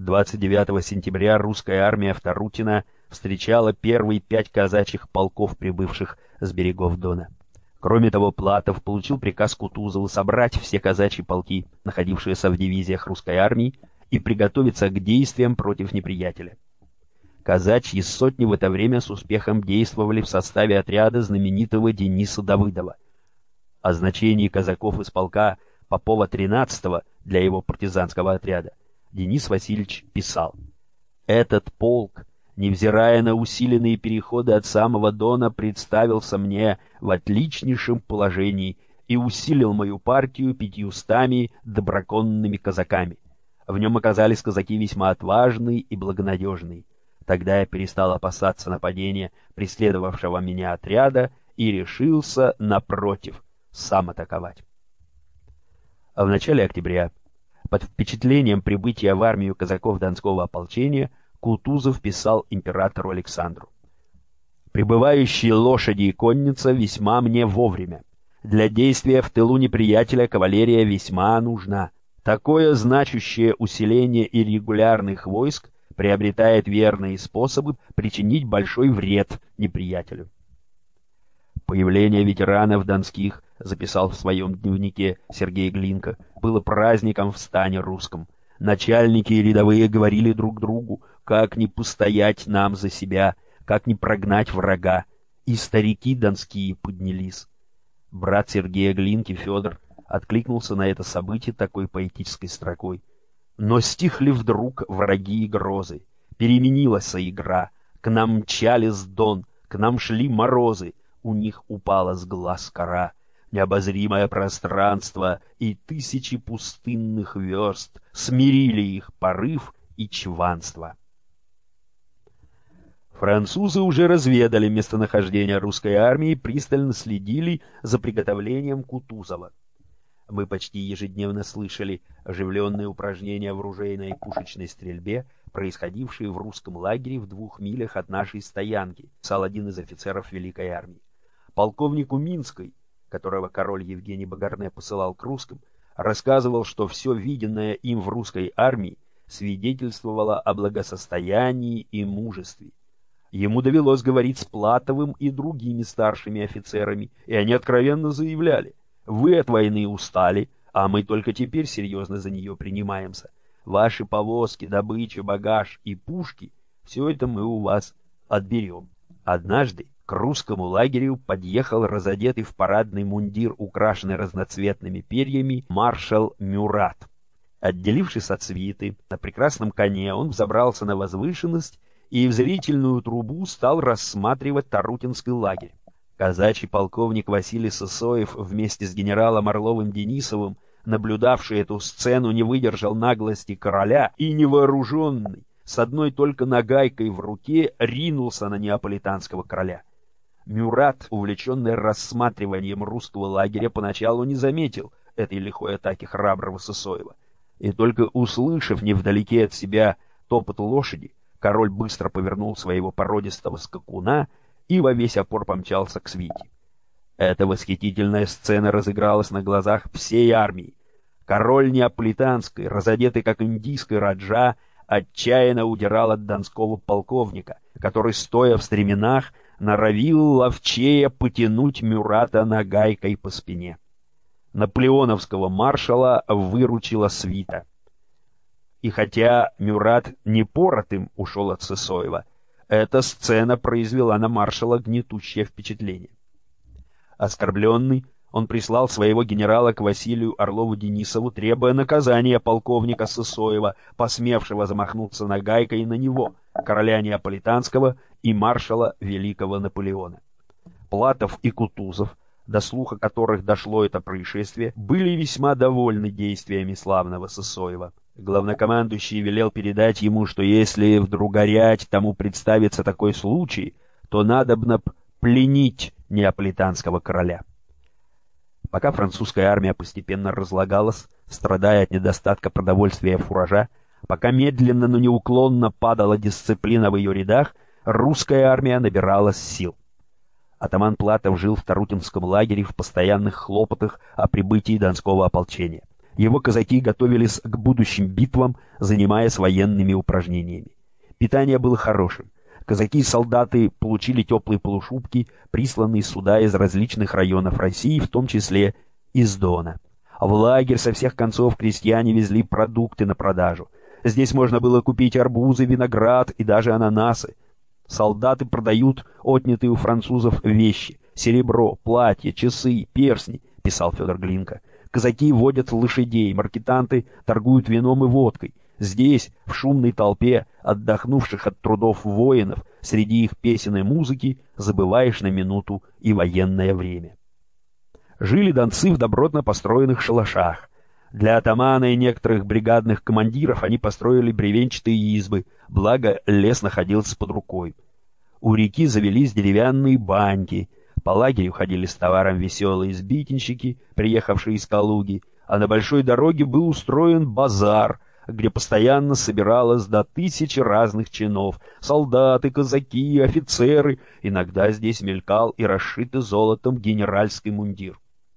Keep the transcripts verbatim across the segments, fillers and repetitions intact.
двадцать девятого сентября русская армия в Тарутино встречала первые пять казачьих полков, прибывших с берегов Дона. Кроме того, Платов получил приказ Кутузова собрать все казачьи полки, находившиеся в дивизиях русской армии, и приготовиться к действиям против неприятеля. Казачьи сотни в это время с успехом действовали в составе отряда знаменитого Дениса Давыдова. О значении казаков из полка Попова тринадцатого для его партизанского отряда Денис Васильевич писал: «Этот полк, невзирая на усиленные переходы от самого Дона, представился мне в отличнейшем положении и усилил мою партию пятьюстами доброконными казаками. В нем оказались казаки весьма отважные и благонадежные. Тогда я перестал опасаться нападения преследовавшего меня отряда и решился, напротив, сам атаковать». А в начале октября, под впечатлением прибытия в армию казаков Донского ополчения, Кутузов писал императору Александру: «Прибывающие лошади и конница весьма мне вовремя. Для действия в тылу неприятеля кавалерия весьма нужна. Такое значущее усиление иррегулярных войск приобретает верные способы причинить большой вред неприятелю». Появление ветеранов донских, записал в своем дневнике Сергей Глинка, было праздником в стане русском. Начальники и рядовые говорили друг другу, как не постоять нам за себя, как не прогнать врага, и старики донские поднялись. Брат Сергея Глинки, Федор, откликнулся на это событие такой поэтической строкой: «Но стихли вдруг враги и грозы, переменилась игра, к нам мчались Дон, к нам шли морозы, у них упала с глаз кора. Необозримое пространство и тысячи пустынных верст смирили их порыв и чванство». Французы уже разведали местонахождение русской армии и пристально следили за приготовлением Кутузова. Мы почти ежедневно слышали оживленные упражнения в ружейной и пушечной стрельбе, происходившие в русском лагере в двух милях от нашей стоянки, писал один из офицеров Великой армии. Полковнику Минской, которого король Евгений Багарне посылал к русским, рассказывал, что все виденное им в русской армии свидетельствовало о благосостоянии и мужестве. Ему довелось говорить с Платовым и другими старшими офицерами, и они откровенно заявляли: «Вы от войны устали, а мы только теперь серьезно за нее принимаемся. Ваши повозки, добыча, багаж и пушки — все это мы у вас отберем». Однажды к русскому лагерю подъехал разодетый в парадный мундир, украшенный разноцветными перьями, маршал Мюрат. Отделившись от свиты, на прекрасном коне он взобрался на возвышенность и в зрительную трубу стал рассматривать Тарутинский лагерь. Казачий полковник Василий Сысоев вместе с генералом Орловым Денисовым, наблюдавший эту сцену, не выдержал наглости короля и, невооруженный, с одной только нагайкой в руке, ринулся на неаполитанского короля. Мюрат, увлеченный рассматриванием русского лагеря, поначалу не заметил этой лихой атаки храброго Сысоева, и только услышав невдалеке от себя топот лошади, король быстро повернул своего породистого скакуна и во весь опор помчался к свите. Эта восхитительная сцена разыгралась на глазах всей армии. Король неаполитанский, разодетый как индийский раджа, отчаянно удирал от донского полковника, который, стоя в стременах, норовил ловчея потянуть Мюрата нагайкой по спине. Наполеоновского маршала выручила свита. И хотя Мюрат не поротым ушел от Сысоева, эта сцена произвела на маршала гнетущее впечатление. Оскорбленный, он прислал своего генерала к Василию Орлову Денисову, требуя наказания полковника Сысоева, посмевшего замахнуться нагайкой на него, короля неаполитанского и маршала великого Наполеона. Платов и Кутузов, до слуха которых дошло это происшествие, были весьма довольны действиями славного Сысоева. Главнокомандующий велел передать ему, что если вдруг горять тому представится такой случай, то надобно пленить неаполитанского короля. Пока французская армия постепенно разлагалась, страдая от недостатка продовольствия и фуража, пока медленно, но неуклонно падала дисциплина в ее рядах, русская армия набиралась сил. Атаман Платов жил в Тарутинском лагере в постоянных хлопотах о прибытии Донского ополчения. Его казаки готовились к будущим битвам, занимаясь военными упражнениями. Питание было хорошим. Казаки и солдаты получили теплые полушубки, присланные сюда из различных районов России, в том числе из Дона. В лагерь со всех концов крестьяне везли продукты на продажу. Здесь можно было купить арбузы, виноград и даже ананасы. Солдаты продают отнятые у французов вещи — серебро, платья, часы, перстни, писал Федор Глинка. Казаки водят лошадей, маркетанты торгуют вином и водкой. Здесь, в шумной толпе отдохнувших от трудов воинов, среди их песен и музыки, забываешь на минуту и военное время. Жили донцы в добротно построенных шалашах. Для атамана и некоторых бригадных командиров они построили бревенчатые избы, благо лес находился под рукой. У реки завелись деревянные баньки, по лагерю ходили с товаром веселые сбитенщики, приехавшие из Калуги, а на большой дороге был устроен базар, где постоянно собиралось до тысячи разных чинов — солдаты, казаки, офицеры. Иногда здесь мелькал и расшитый золотом генеральский мундир.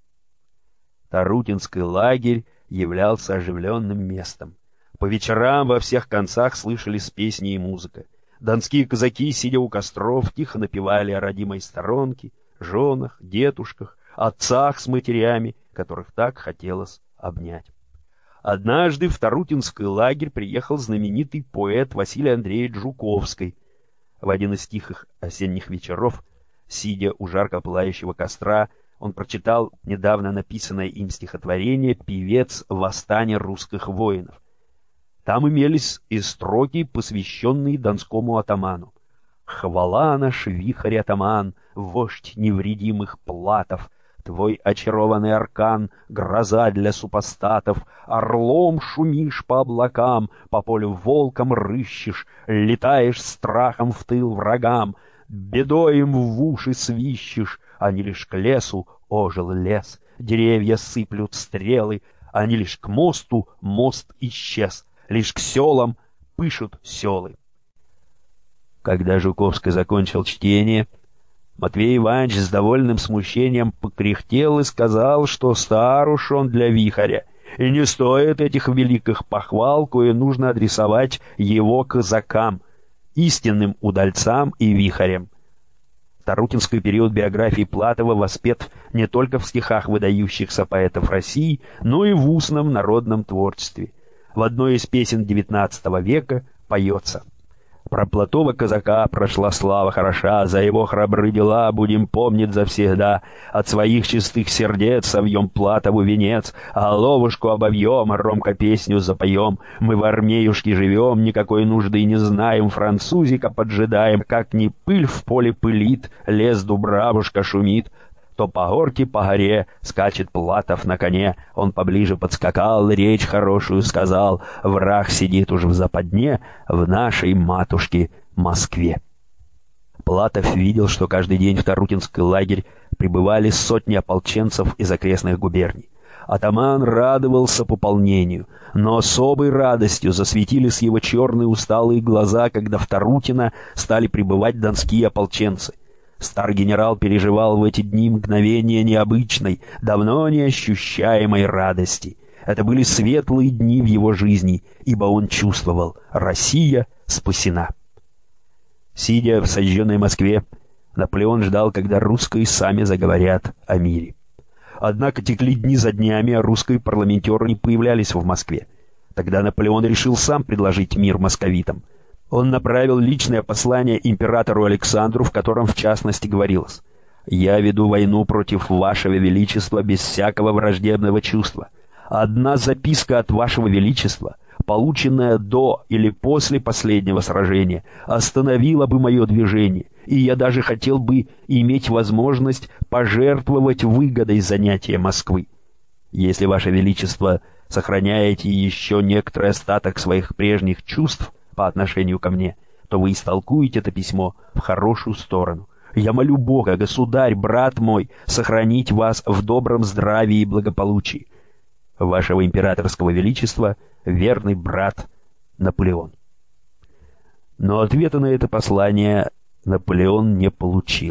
Тарутинский лагерь являлся оживленным местом. По вечерам во всех концах слышались песни и музыка. Донские казаки, сидя у костров, тихо напевали о родимой сторонке, женах, дедушках, отцах с матерями, которых так хотелось обнять. Однажды в Тарутинский лагерь приехал знаменитый поэт Василий Андреевич Жуковский. В один из тихих осенних вечеров, сидя у жарко пылающего костра, он прочитал недавно написанное им стихотворение «Певец восстания русских воинов». Там имелись и строки, посвященные донскому атаману. «Хвала наш вихарь-атаман, вождь невредимых платов, твой очарованный аркан — гроза для супостатов, орлом шумишь по облакам, по полю волком рыщешь, летаешь страхом в тыл врагам, бедой им в уши свищешь, они лишь к лесу ожил лес, деревья сыплют стрелы, они лишь к мосту мост исчез, лишь к селам пышут селы». Когда Жуковский закончил чтение, Матвей Иванович с довольным смущением покряхтел и сказал, что стар уж он для вихаря, и не стоит этих великих похвал, кое нужно адресовать его казакам, истинным удальцам и вихарям. Тарутинский период биографии Платова воспет не только в стихах выдающихся поэтов России, но и в устном народном творчестве. В одной из песен девятнадцатого века поется: «Про Платова казака прошла слава хороша, за его храбрые дела будем помнить завсегда. От своих чистых сердец совьем Платову венец, а головушку обовьем, а ромко песню запоем. Мы в армеюшке живем, никакой нужды не знаем, французика поджидаем, как ни пыль в поле пылит, лес дубравушка шумит». То по горке, по горе скачет Платов на коне. Он поближе подскакал, речь хорошую сказал. Враг сидит уж в западне, в нашей матушке Москве. Платов видел, что каждый день в Тарутинский лагерь прибывали сотни ополченцев из окрестных губерний. Атаман радовался пополнению, но особой радостью засветились его черные усталые глаза, когда в Тарутино стали прибывать донские ополченцы. Старый генерал переживал в эти дни мгновения необычной, давно не ощущаемой радости. Это были светлые дни в его жизни, ибо он чувствовал: Россия спасена. Сидя в сожженной Москве, Наполеон ждал, когда русские сами заговорят о мире. Однако текли дни за днями, а русские парламентеры не появлялись в Москве. Тогда Наполеон решил сам предложить мир московитам. Он направил личное послание императору Александру, в котором в частности говорилось: «Я веду войну против вашего величества без всякого враждебного чувства. Одна записка от вашего величества, полученная до или после последнего сражения, остановила бы мое движение, и я даже хотел бы иметь возможность пожертвовать выгодой занятия Москвы. Если ваше величество сохраняете еще некоторый остаток своих прежних чувств по отношению ко мне, то вы истолкуете это письмо в хорошую сторону. Я молю Бога, государь, брат мой, сохранить вас в добром здравии и благополучии. Вашего императорского величества, верный брат Наполеон». Но ответа на это послание Наполеон не получил.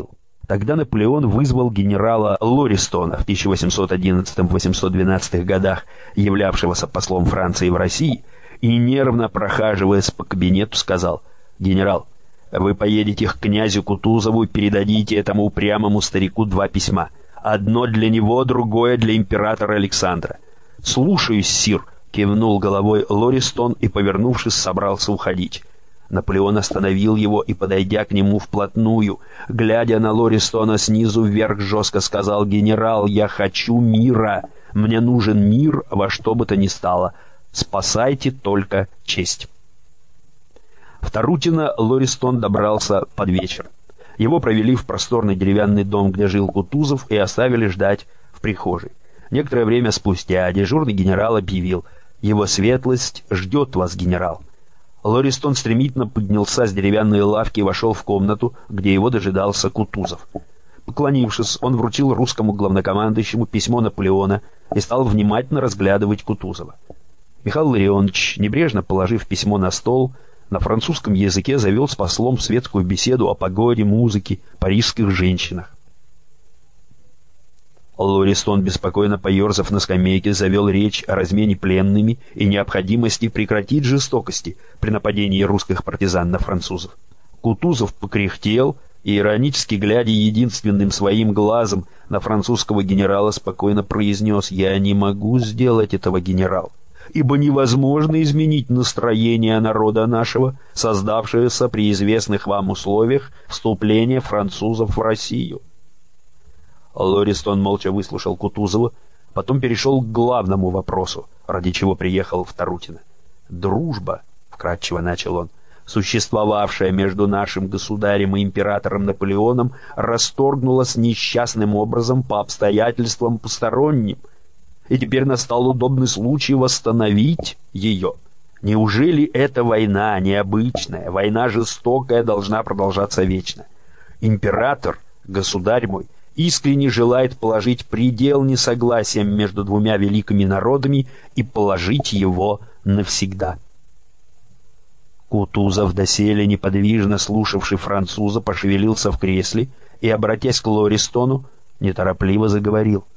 Тогда Наполеон вызвал генерала Лористона в тысяча восемьсот одиннадцатом — восемьсот двенадцатом годах, являвшегося послом Франции в России, и, нервно прохаживаясь по кабинету, сказал: «Генерал, вы поедете к князю Кутузову и передадите этому упрямому старику два письма. Одно для него, другое для императора Александра». «Слушаюсь, сир», — кивнул головой Лористон и, повернувшись, собрался уходить. Наполеон остановил его и, подойдя к нему вплотную, глядя на Лористона снизу вверх, жестко сказал: «Генерал, я хочу мира. Мне нужен мир во что бы то ни стало. Спасайте только честь». В Тарутино Лористон добрался под вечер. Его провели в просторный деревянный дом, где жил Кутузов, и оставили ждать в прихожей. Некоторое время спустя дежурный генерал объявил: «Его светлость ждет вас, генерал». Лористон стремительно поднялся с деревянной лавки и вошел в комнату, где его дожидался Кутузов. Поклонившись, он вручил русскому главнокомандующему письмо Наполеона и стал внимательно разглядывать Кутузова. Михаил Ларионович, небрежно положив письмо на стол, на французском языке завел с послом светскую беседу о погоде, музыке, парижских женщинах. Лористон, беспокойно поерзав на скамейке, завел речь о размене пленными и необходимости прекратить жестокости при нападении русских партизан на французов. Кутузов покряхтел и, иронически глядя единственным своим глазом на французского генерала, спокойно произнес: «Я не могу сделать этого, генерал, ибо невозможно изменить настроение народа нашего, создавшегося при известных вам условиях вступления французов в Россию». Лористон молча выслушал Кутузова, потом перешел к главному вопросу, ради чего приехал в Тарутино. «Дружба», — вкратчиво начал он, — «существовавшая между нашим государем и императором Наполеоном, расторгнулась несчастным образом по обстоятельствам посторонним, и теперь настал удобный случай восстановить ее. Неужели эта война необычная, война жестокая, должна продолжаться вечно? Император, государь мой, искренне желает положить предел несогласиям между двумя великими народами и положить его навсегда». Кутузов, доселе неподвижно слушавший француза, пошевелился в кресле и, обратясь к Лористону, неторопливо заговорил: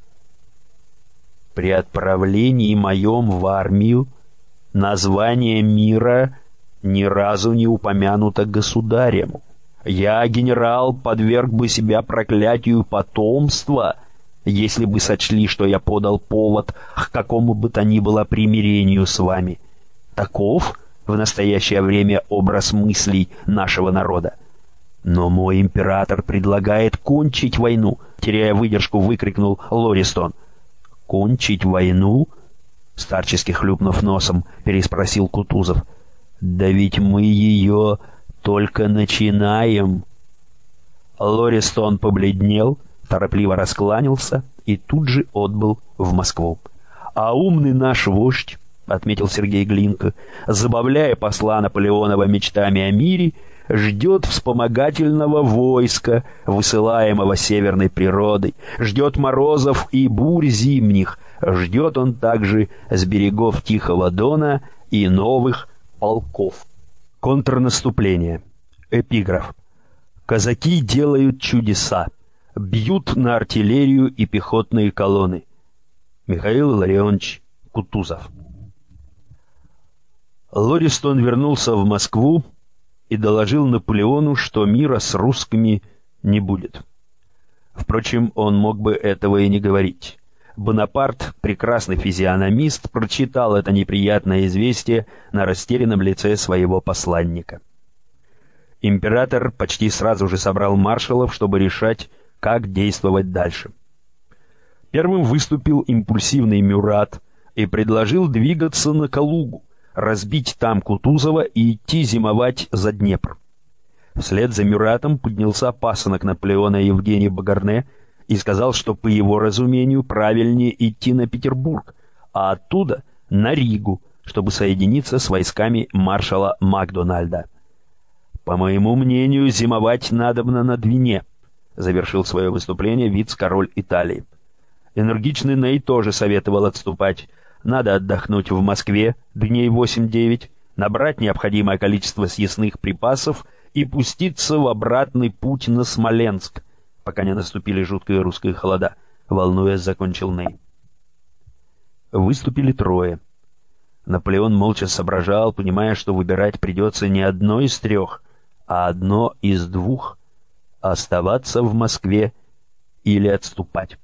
«При отправлении моем в армию название мира ни разу не упомянуто государем. Я, генерал, подверг бы себя проклятию потомства, если бы сочли, что я подал повод к какому бы то ни было примирению с вами. Таков в настоящее время образ мыслей нашего народа. Но мой император предлагает кончить войну», — теряя выдержку, выкрикнул Лористон. «Кончить войну?» — старчески хлюпнув носом, переспросил Кутузов. «Да ведь мы ее только начинаем». Лористон побледнел, торопливо раскланялся и тут же отбыл в Москву. «А умный наш вождь, — отметил Сергей Глинка, — забавляя посла Наполеонова мечтами о мире, ждет вспомогательного войска, высылаемого северной природой, ждет морозов и бурь зимних, ждет он также с берегов Тихого Дона и новых полков». Контрнаступление. Эпиграф. «Казаки делают чудеса, бьют на артиллерию и пехотные колонны». Михаил Илларионович Кутузов. Лористон вернулся в Москву и доложил Наполеону, что мира с русскими не будет. Впрочем, он мог бы этого и не говорить. Бонапарт, прекрасный физиономист, прочитал это неприятное известие на растерянном лице своего посланника. Император почти сразу же собрал маршалов, чтобы решать, как действовать дальше. Первым выступил импульсивный Мюрат и предложил двигаться на Калугу, разбить там Кутузова и идти зимовать за Днепр. Вслед за Мюратом поднялся пасынок Наполеона Евгений Багарне и сказал, что, по его разумению, правильнее идти на Петербург, а оттуда на Ригу, чтобы соединиться с войсками маршала Макдональда. «По моему мнению, зимовать надобно на Двине», — завершил свое выступление вице-король Италии. Энергичный Ней тоже советовал отступать. Надо отдохнуть в Москве дней восемь-девять, набрать необходимое количество съестных припасов и пуститься в обратный путь на Смоленск, пока не наступили жуткие русские холода, волнуясь, закончил Ней. Выступили трое. Наполеон молча соображал, понимая, что выбирать придется не одно из трех, а одно из двух — оставаться в Москве или отступать.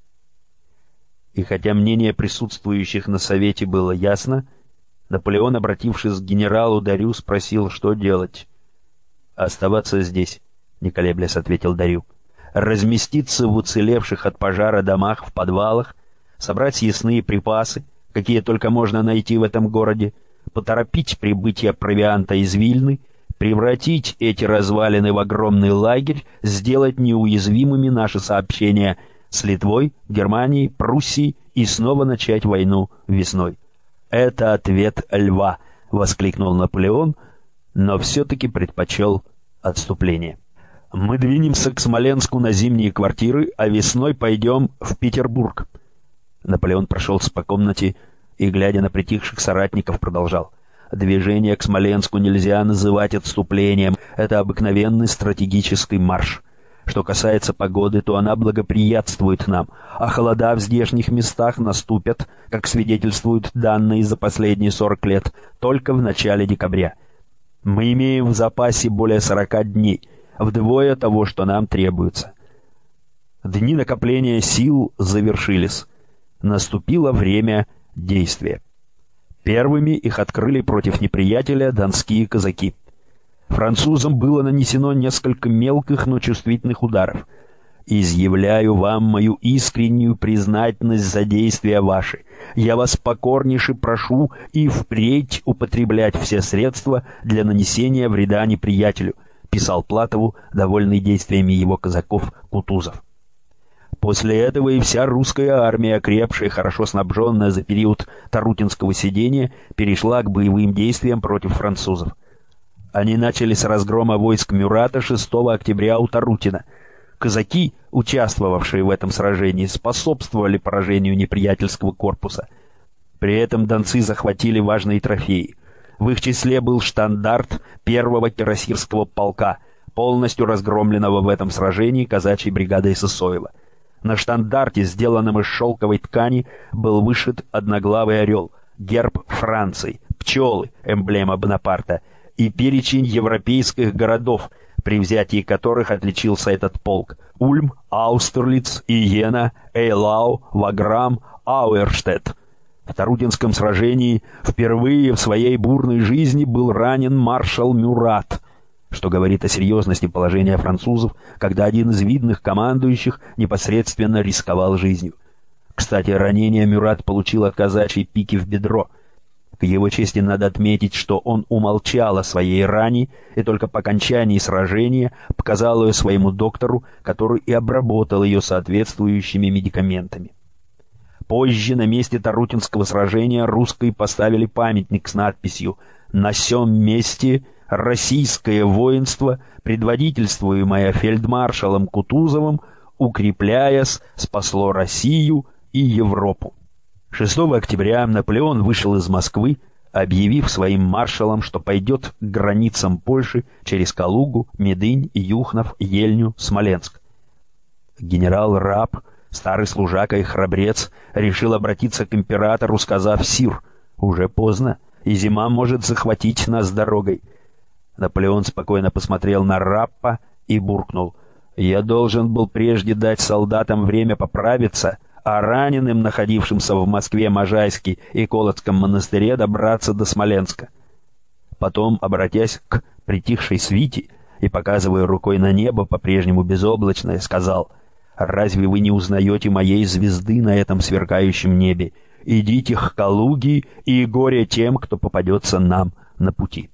И хотя мнение присутствующих на совете было ясно, Наполеон, обратившись к генералу Дарю, спросил, что делать. «Оставаться здесь», — не колеблясь ответил Дарю. «Разместиться в уцелевших от пожара домах в подвалах, собрать съестные припасы, какие только можно найти в этом городе, поторопить прибытие провианта из Вильны, превратить эти развалины в огромный лагерь, сделать неуязвимыми наши сообщения с Литвой, Германией, Пруссией и снова начать войну весной». «Это ответ льва», — воскликнул Наполеон, но все-таки предпочел отступление. «Мы двинемся к Смоленску на зимние квартиры, а весной пойдем в Петербург». Наполеон прошелся по комнате и, глядя на притихших соратников, продолжал. «Движение к Смоленску нельзя называть отступлением. Это обыкновенный стратегический марш. Что касается погоды, то она благоприятствует нам, а холода в здешних местах наступят, как свидетельствуют данные за последние сорок лет, только в начале декабря. Мы имеем в запасе более сорока дней, вдвое того, что нам требуется». Дни накопления сил завершились. Наступило время действия. Первыми их открыли против неприятеля донские казаки. Французам было нанесено несколько мелких, но чувствительных ударов. «Изъявляю вам мою искреннюю признательность за действия ваши. Я вас покорнейше прошу и впредь употреблять все средства для нанесения вреда неприятелю», писал Платову, довольный действиями его казаков, Кутузов. После этого и вся русская армия, окрепшая и хорошо снабженная за период Тарутинского сидения, перешла к боевым действиям против французов. Они начали с разгрома войск Мюрата шестого октября у Тарутина. Казаки, участвовавшие в этом сражении, способствовали поражению неприятельского корпуса. При этом донцы захватили важные трофеи. В их числе был штандарт первого кирасирского полка, полностью разгромленного в этом сражении казачьей бригадой Сысоева. На штандарте, сделанном из шелковой ткани, был вышит одноглавый орел, герб Франции, пчелы, эмблема Бонапарта, и перечень европейских городов, при взятии которых отличился этот полк: Ульм, Аустерлиц, Иена, Эйлау, Ваграм, Ауэрштедт. В Тарутинском сражении впервые в своей бурной жизни был ранен маршал Мюрат, что говорит о серьезности положения французов, когда один из видных командующих непосредственно рисковал жизнью. Кстати, ранение Мюрат получил от казачьей пики в бедро. К его чести надо отметить, что он умолчал о своей ране и только по окончании сражения показал ее своему доктору, который и обработал ее соответствующими медикаментами. Позже на месте Тарутинского сражения русские поставили памятник с надписью «На сём месте российское воинство, предводительствуемое фельдмаршалом Кутузовым, укрепляясь, спасло Россию и Европу». шестого октября Наполеон вышел из Москвы, объявив своим маршалам, что пойдет к границам Польши через Калугу, Медынь, Юхнов, Ельню, Смоленск. Генерал Раб, старый служака и храбрец, решил обратиться к императору, сказав: «Сир, уже поздно, и зима может захватить нас дорогой». Наполеон спокойно посмотрел на Раппа и буркнул: «Я должен был прежде дать солдатам время поправиться, а раненым, находившимся в Москве, Можайске и Колодском монастыре, добраться до Смоленска». Потом, обратясь к притихшей свите и показывая рукой на небо, по-прежнему безоблачное, сказал: «Разве вы не узнаете моей звезды на этом сверкающем небе? Идите к Калуге, и горе тем, кто попадется нам на пути».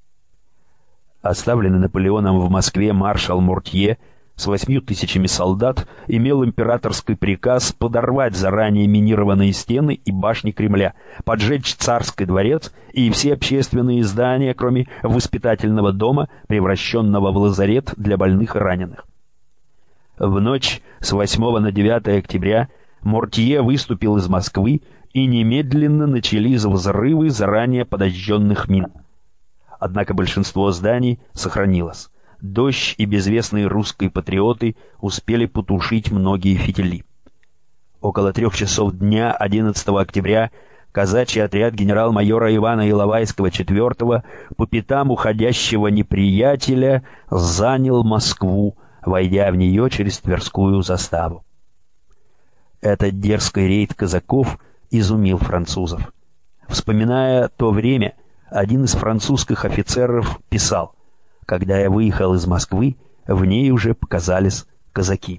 Оставленный Наполеоном в Москве маршал Мортье с восьмью тысячами солдат имел императорский приказ подорвать заранее минированные стены и башни Кремля, поджечь царский дворец и все общественные здания, кроме воспитательного дома, превращенного в лазарет для больных и раненых. В ночь с восьмого на девятое октября Мортье выступил из Москвы, и немедленно начались взрывы заранее подожженных мин. Однако большинство зданий сохранилось. дождь и безвестные русские патриоты успели потушить многие фитили. Около трех часов дня одиннадцатого октября казачий отряд генерал-майора Ивана Иловайского четвёртого по пятам уходящего неприятеля занял Москву, войдя в нее через Тверскую заставу. Этот дерзкий рейд казаков изумил французов. Вспоминая то время, один из французских офицеров писал: «Когда я выехал из Москвы, в ней уже показались казаки».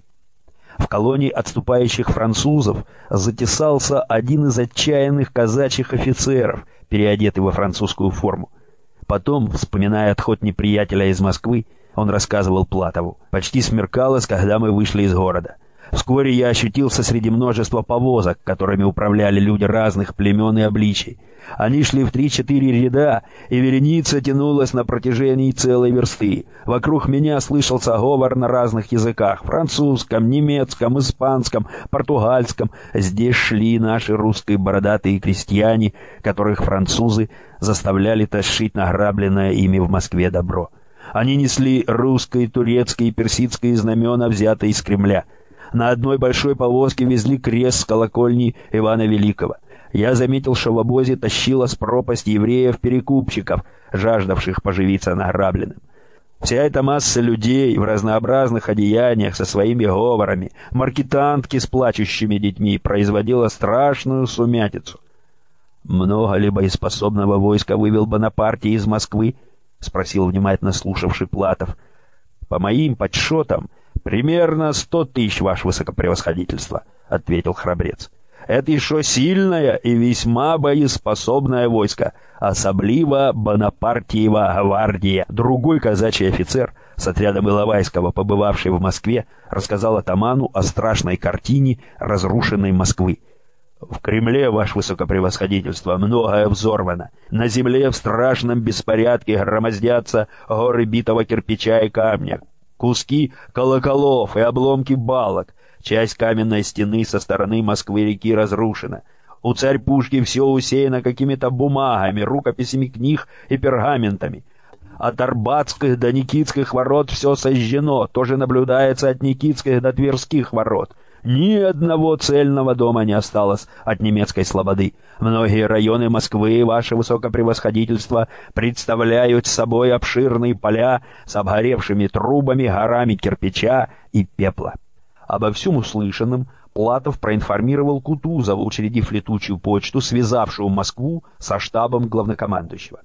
В колонии отступающих французов затесался один из отчаянных казачьих офицеров, переодетый во французскую форму. Потом, вспоминая отход неприятеля из Москвы, он рассказывал Платову: «Почти смеркалось, когда мы вышли из города. Вскоре я ощутился среди множества повозок, которыми управляли люди разных племен и обличий. Они шли в три-четыре ряда, и вереница тянулась на протяжении целой версты. Вокруг меня слышался говор на разных языках — французском, немецком, испанском, португальском. Здесь шли наши русские бородатые крестьяне, которых французы заставляли тащить награбленное ими в Москве добро. Они несли русские, турецкие и персидские знамена, взятые из Кремля. На одной большой повозке везли крест с колокольни Ивана Великого. Я заметил, что в обозе тащилась пропасть евреев-перекупщиков, жаждавших поживиться награбленным. Вся эта масса людей в разнообразных одеяниях со своими говорами, маркетантки с плачущими детьми, производила страшную сумятицу. «Много ли боеспособного войска вывел Бонапарт из Москвы?» — спросил внимательно слушавший Платов. «По моим подсчетам, примерно сто тысяч, ваше высокопревосходительство», — ответил храбрец. «Это еще сильное и весьма боеспособное войско, особливо Бонапартиева гвардия». Другой казачий офицер с отрядом Иловайского, побывавший в Москве, рассказал атаману о страшной картине разрушенной Москвы. «В Кремле, ваше высокопревосходительство, многое взорвано. На земле в страшном беспорядке громоздятся горы битого кирпича и камня, куски колоколов и обломки балок. Часть каменной стены со стороны Москвы-реки разрушена. У царь-пушки все усеяно какими-то бумагами, рукописями книг и пергаментами. От Арбатских до Никитских ворот все сожжено, тоже наблюдается от Никитских до Тверских ворот. Ни одного цельного дома не осталось от немецкой слободы. Многие районы Москвы, ваше высокопревосходительство, представляют собой обширные поля с обгоревшими трубами, горами кирпича и пепла». Обо всем услышанном Платов проинформировал Кутузова, учредив летучую почту, связавшую Москву со штабом главнокомандующего.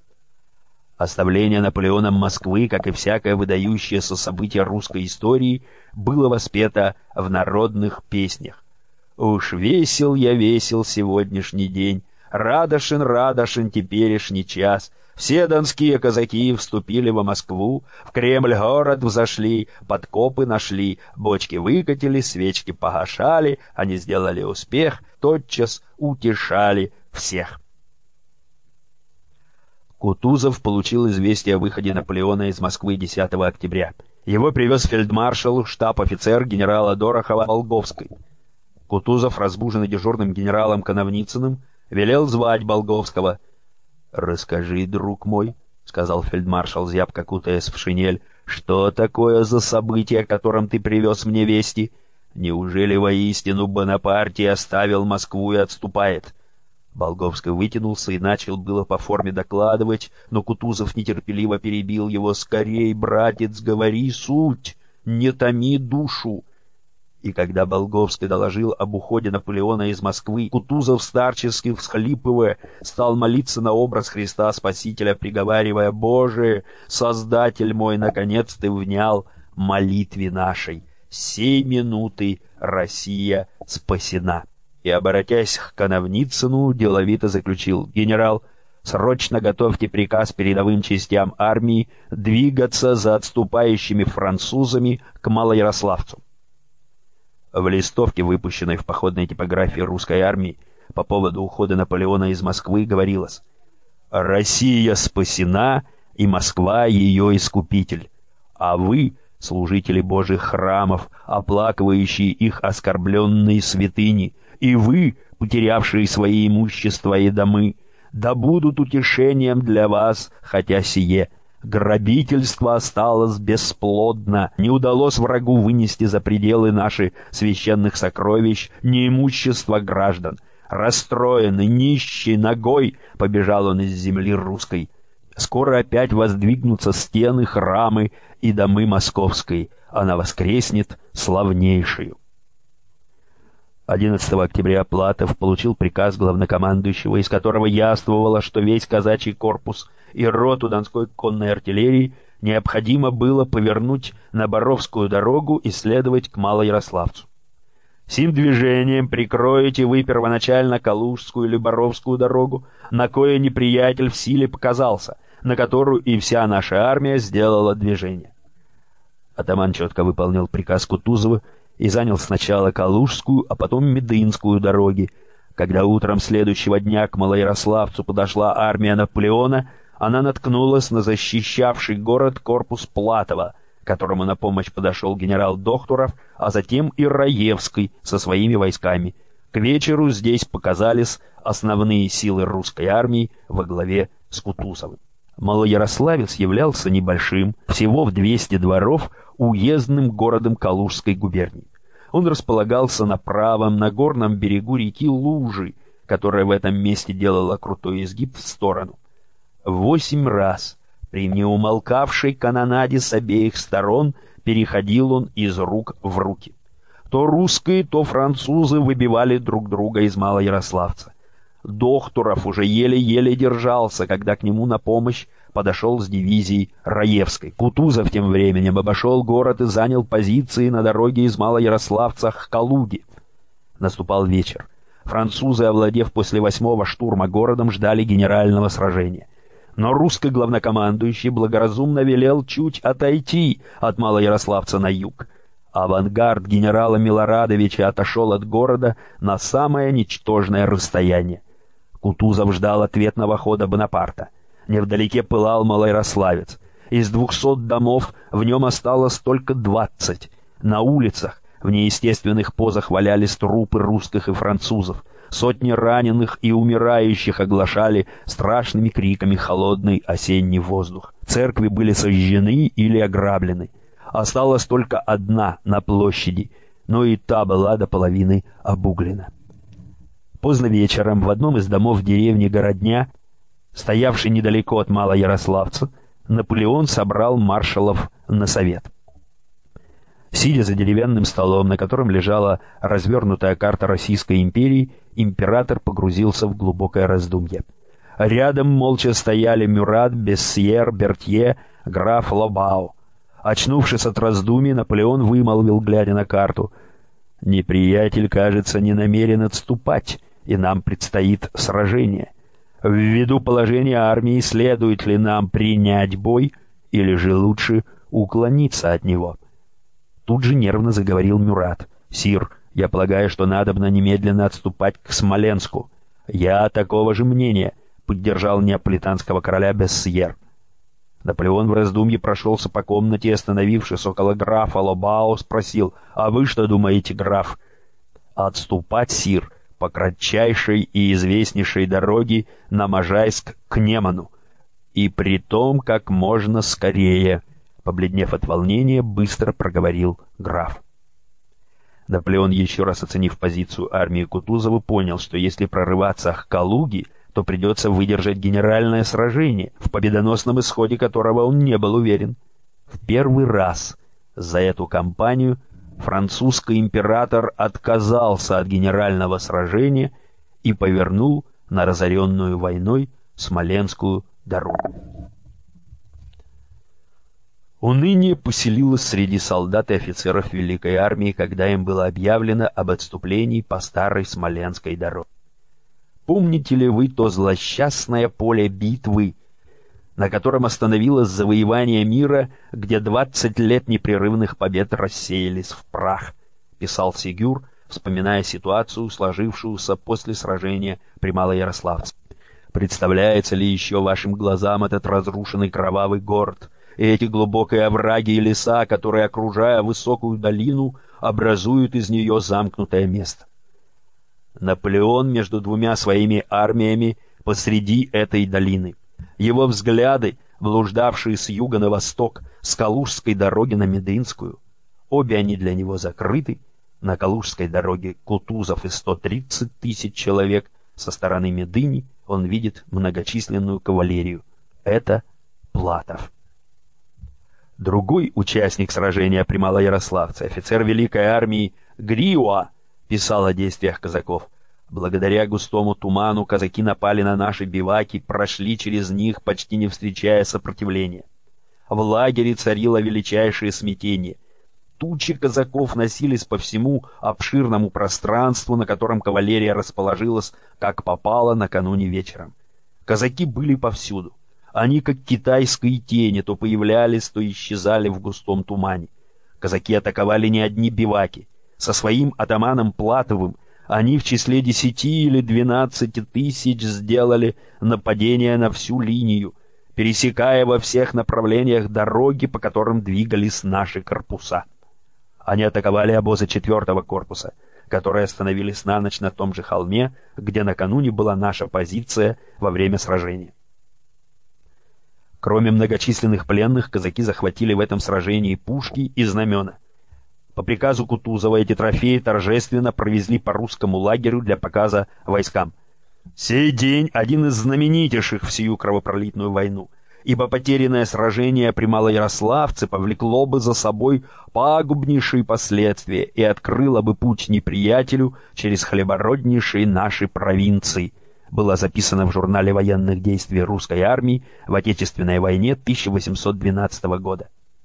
Оставление Наполеоном Москвы, как и всякое выдающееся событие русской истории, было воспето в народных песнях. «Уж весел я весел сегодняшний день, радошен, радошен теперешний час. Все донские казаки вступили во Москву, в Кремль город взошли, подкопы нашли, бочки выкатили, свечки погашали, они сделали успех, тотчас утешали всех». Кутузов получил известие о выходе Наполеона из Москвы десятого октября. Его привез фельдмаршал, штаб-офицер генерала Дорохова Болговской. Кутузов, разбуженный дежурным генералом Коновницыным, велел звать Болговского. «Расскажи, друг мой», — сказал фельдмаршал, зябко кутаясь в шинель, — «что такое за событие, о котором ты привез мне вести? Неужели воистину Бонапартий оставил Москву и отступает?» Болговский вытянулся и начал было по форме докладывать, но Кутузов нетерпеливо перебил его: «Скорей, братец, говори суть, не томи душу». И когда Болговский доложил об уходе Наполеона из Москвы, Кутузов, старчески всхлипывая, стал молиться на образ Христа Спасителя, приговаривая: «Боже, Создатель мой, наконец ты внял молитве нашей. Сей минуты Россия спасена». И, обратясь к Коновницыну, деловито заключил: «Генерал, срочно готовьте приказ передовым частям армии двигаться за отступающими французами к Малоярославцу». В листовке, выпущенной в походной типографии русской армии по поводу ухода Наполеона из Москвы, говорилось: «Россия спасена, и Москва ее искупитель. А вы, служители Божьих храмов, оплакивающие их оскорбленные святыни, и вы, потерявшие свои имущества и домы, да будут утешением для вас, хотя сие Грабительство осталось бесплодно, не удалось врагу вынести за пределы наших священных сокровищ ни имущества граждан. Расстроенный, нищий, ногой побежал он из земли русской. Скоро опять воздвигнутся стены, храмы и домы московской. Она воскреснет славнейшую. одиннадцатого октября Платов получил приказ главнокомандующего, из которого яствовало, что весь казачий корпус и роту Донской конной артиллерии необходимо было повернуть на Боровскую дорогу и следовать к Малоярославцу. Сим движением прикроете вы первоначально Калужскую или Боровскую дорогу, на кое неприятель в силе показался, на которую и вся наша армия сделала движение. Атаман четко выполнил приказ Кутузова и занял сначала Калужскую, а потом Медынскую дороги. Когда утром следующего дня к Малоярославцу подошла армия Наполеона, она наткнулась на защищавший город корпус Платова, которому на помощь подошел генерал Дохтуров, а затем и Раевский со своими войсками. К вечеру здесь показались основные силы русской армии во главе с Кутузовым. Малоярославец являлся небольшим, всего в двести дворов, уездным городом Калужской губернии. Он располагался на правом, на горном берегу реки Лужи, которая в этом месте делала крутой изгиб в сторону. Восемь раз при неумолкавшей канонаде с обеих сторон переходил он из рук в руки. То русские, то французы выбивали друг друга из Малоярославца. Дохтуров уже еле-еле держался, когда к нему на помощь подошел с дивизией Раевской. Кутузов тем временем обошел город и занял позиции на дороге из Малоярославца к Калуге. Наступал вечер. Французы, овладев после восьмого штурма городом, ждали генерального сражения. Но русский главнокомандующий благоразумно велел чуть отойти от Малоярославца на юг. Авангард генерала Милорадовича отошел от города на самое ничтожное расстояние. Кутузов ждал ответного хода Бонапарта. Невдалеке пылал Малоярославец. Из двухсот домов в нем осталось только двадцать. На улицах в неестественных позах валялись трупы русских и французов. Сотни раненых и умирающих оглашали страшными криками холодный осенний воздух. Церкви были сожжены или ограблены. Осталась только одна на площади, но и та была до половины обуглена. Поздно вечером в одном из домов деревни Городня, стоявшей недалеко от Малоярославца, Наполеон собрал маршалов на совет. Сидя за деревянным столом, на котором лежала развернутая карта Российской империи, император погрузился в глубокое раздумье. Рядом молча стояли Мюрат, Бессьер, Бертье, граф Лобау. Очнувшись от раздумий, Наполеон вымолвил, глядя на карту: «Неприятель, кажется, не намерен отступать, и нам предстоит сражение. Ввиду положения армии, следует ли нам принять бой, или же лучше уклониться от него?» Тут же нервно заговорил Мюрат. «Сир, я полагаю, что надобно немедленно отступать к Смоленску». «Я такого же мнения», — поддержал неаполитанского короля Бессьер. Наполеон в раздумье прошелся по комнате и, остановившись около графа Лобао, спросил: «А вы что думаете, граф?» «Отступать, сир, по кратчайшей и известнейшей дороге на Можайск к Неману, и притом как можно скорее», — побледнев от волнения, быстро проговорил граф. Наполеон, еще раз оценив позицию армии Кутузова, понял, что если прорываться к Калуге, то придется выдержать генеральное сражение, в победоносном исходе которого он не был уверен. В первый раз за эту кампанию французский император отказался от генерального сражения и повернул на разоренную войной Смоленскую дорогу. Уныние поселилось среди солдат и офицеров Великой армии, когда им было объявлено об отступлении по старой Смоленской дороге. Помните ли вы то злосчастное поле битвы, на котором остановилось завоевание мира, где двадцать лет непрерывных побед рассеялись в прах, писал Сигюр, вспоминая ситуацию, сложившуюся после сражения при Малоярославце. Представляется ли еще вашим глазам этот разрушенный кровавый город, и эти глубокие овраги и леса, которые, окружая высокую долину, образуют из нее замкнутое место? Наполеон между двумя своими армиями посреди этой долины. Его взгляды блуждавшие с юга на восток с Калужской дороги на Медынскую. Обе они для него закрыты. На Калужской дороге Кутузов и сто тридцать тысяч человек, со стороны Медыни он видит многочисленную кавалерию. Это Платов. Другой участник сражения при Малоярославце, офицер Великой армии Гриуа, писал о действиях казаков. Благодаря густому туману казаки напали на наши биваки, прошли через них, почти не встречая сопротивления. В лагере царило величайшее смятение. Тучи казаков носились по всему обширному пространству, на котором кавалерия расположилась, как попало накануне вечером. Казаки были повсюду. Они, как китайские тени, то появлялись, то исчезали в густом тумане. Казаки атаковали не одни биваки. Со своим атаманом Платовым они в числе десяти или двенадцати тысяч сделали нападение на всю линию, пересекая во всех направлениях дороги, по которым двигались наши корпуса. Они атаковали обозы четвертого корпуса, которые остановились на ночь на том же холме, где накануне была наша позиция во время сражения. Кроме многочисленных пленных, казаки захватили в этом сражении пушки и знамена. По приказу Кутузова эти трофеи торжественно провезли по русскому лагерю для показа войскам. Сей день один из знаменитейших в сию кровопролитную войну, ибо потерянное сражение при Малоярославце повлекло бы за собой пагубнейшие последствия и открыло бы путь неприятелю через хлебороднейшие наши провинции. Было записано в журнале военных действий русской армии в Отечественной войне тысяча восемьсот двенадцатого года.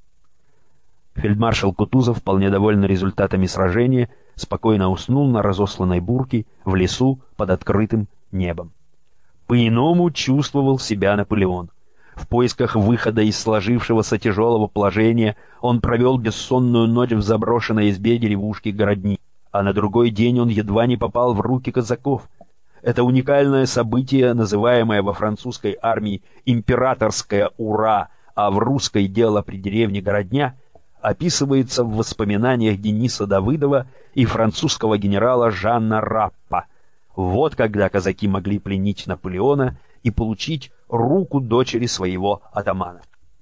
Фельдмаршал Кутузов, вполне довольный результатами сражения, спокойно уснул на разосланной бурке в лесу под открытым небом. По-иному чувствовал себя Наполеон. В поисках выхода из сложившегося тяжелого положения он провел бессонную ночь в заброшенной избе деревушки Городни, а на другой день он едва не попал в руки казаков. Это уникальное событие, называемое во французской армии «императорское ура», а в русской «дело при деревне Городня», описывается в воспоминаниях Дениса Давыдова и французского генерала Жанна Раппа. Вот когда казаки могли пленить Наполеона и получить руку дочери своего атамана.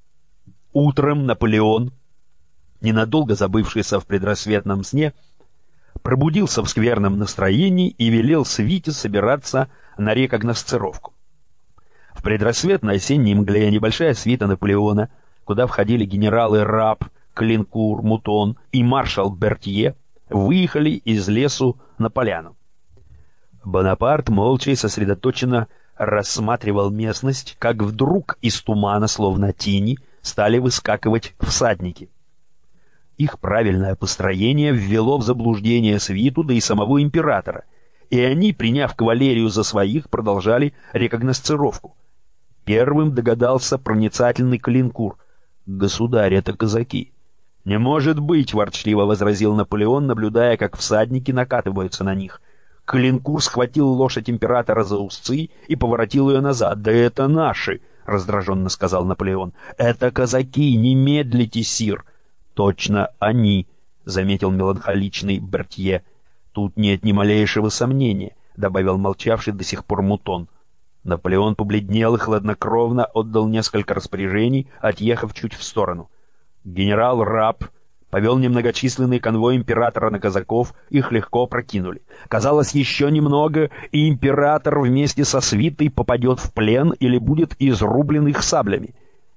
Утром Наполеон, ненадолго забывшийся в предрассветном сне, пробудился в скверном настроении и велел свите собираться на рекогносцировку. В предрассветной осенней мгле небольшая свита Наполеона, куда входили генералы Рапп, Клинкур, Мутон и маршал Бертье, выехали из лесу на поляну. Бонапарт молча и сосредоточенно рассматривал местность, как вдруг из тумана, словно тени, стали выскакивать всадники. Их правильное построение ввело в заблуждение свиту, да и самого императора, и они, приняв кавалерию за своих, продолжали рекогносцировку. Первым догадался проницательный Клинкур. «Государь, это казаки». «Не может быть!» — ворчливо возразил Наполеон, наблюдая, как всадники накатываются на них. Клинкур схватил лошадь императора за узцы и поворотил ее назад. «Да это наши!» — раздраженно сказал Наполеон. «Это казаки! Не медлите, сир!» «Точно они!» — заметил меланхоличный Бертье. «Тут нет ни малейшего сомнения», — добавил молчавший до сих пор Мутон. Наполеон побледнел и хладнокровно отдал несколько распоряжений, отъехав чуть в сторону. Генерал Рапп повел немногочисленный конвой императора на казаков, их легко прокинули. Казалось, еще немного, и император вместе со свитой попадет в плен или будет изрублен их саблями.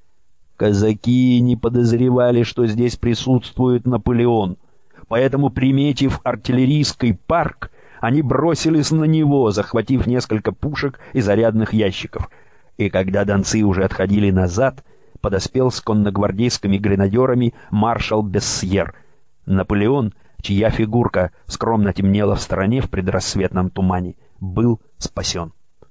Казаки не подозревали, что здесь присутствует Наполеон, поэтому, приметив артиллерийский парк, они бросились на него, захватив несколько пушек и зарядных ящиков. И когда донцы уже отходили назад, подоспел с конногвардейскими гренадерами маршал Бессьер. Наполеон, чья фигурка скромно темнела в стороне в предрассветном тумане, был спасен.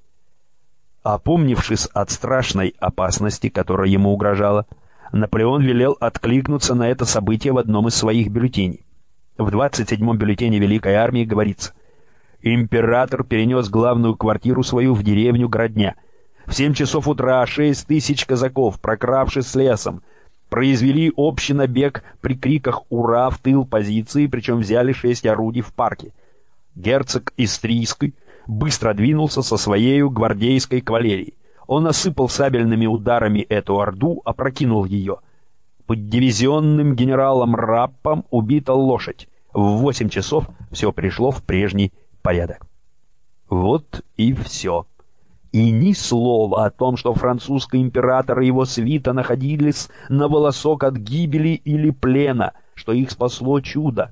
Опомнившись от страшной опасности, которая ему угрожала, Наполеон велел откликнуться на это событие в одном из своих бюллетеней. В двадцать седьмом бюллетене Великой армии говорится: «Император перенес главную квартиру свою в деревню Городня. В семь часов утра шесть тысяч казаков, прокравшись с лесом, произвели общий набег при криках «Ура!» в тыл позиции, причем взяли шесть орудий в парке. Герцог Истрийский быстро двинулся со своей гвардейской кавалерией. Он осыпал сабельными ударами эту орду, опрокинул ее. Под дивизионным генералом Раппом убита лошадь. В восемь часов все пришло в прежний порядок. Вот и все. И ни слова о том, что французский император и его свита находились на волосок от гибели или плена, что их спасло чудо.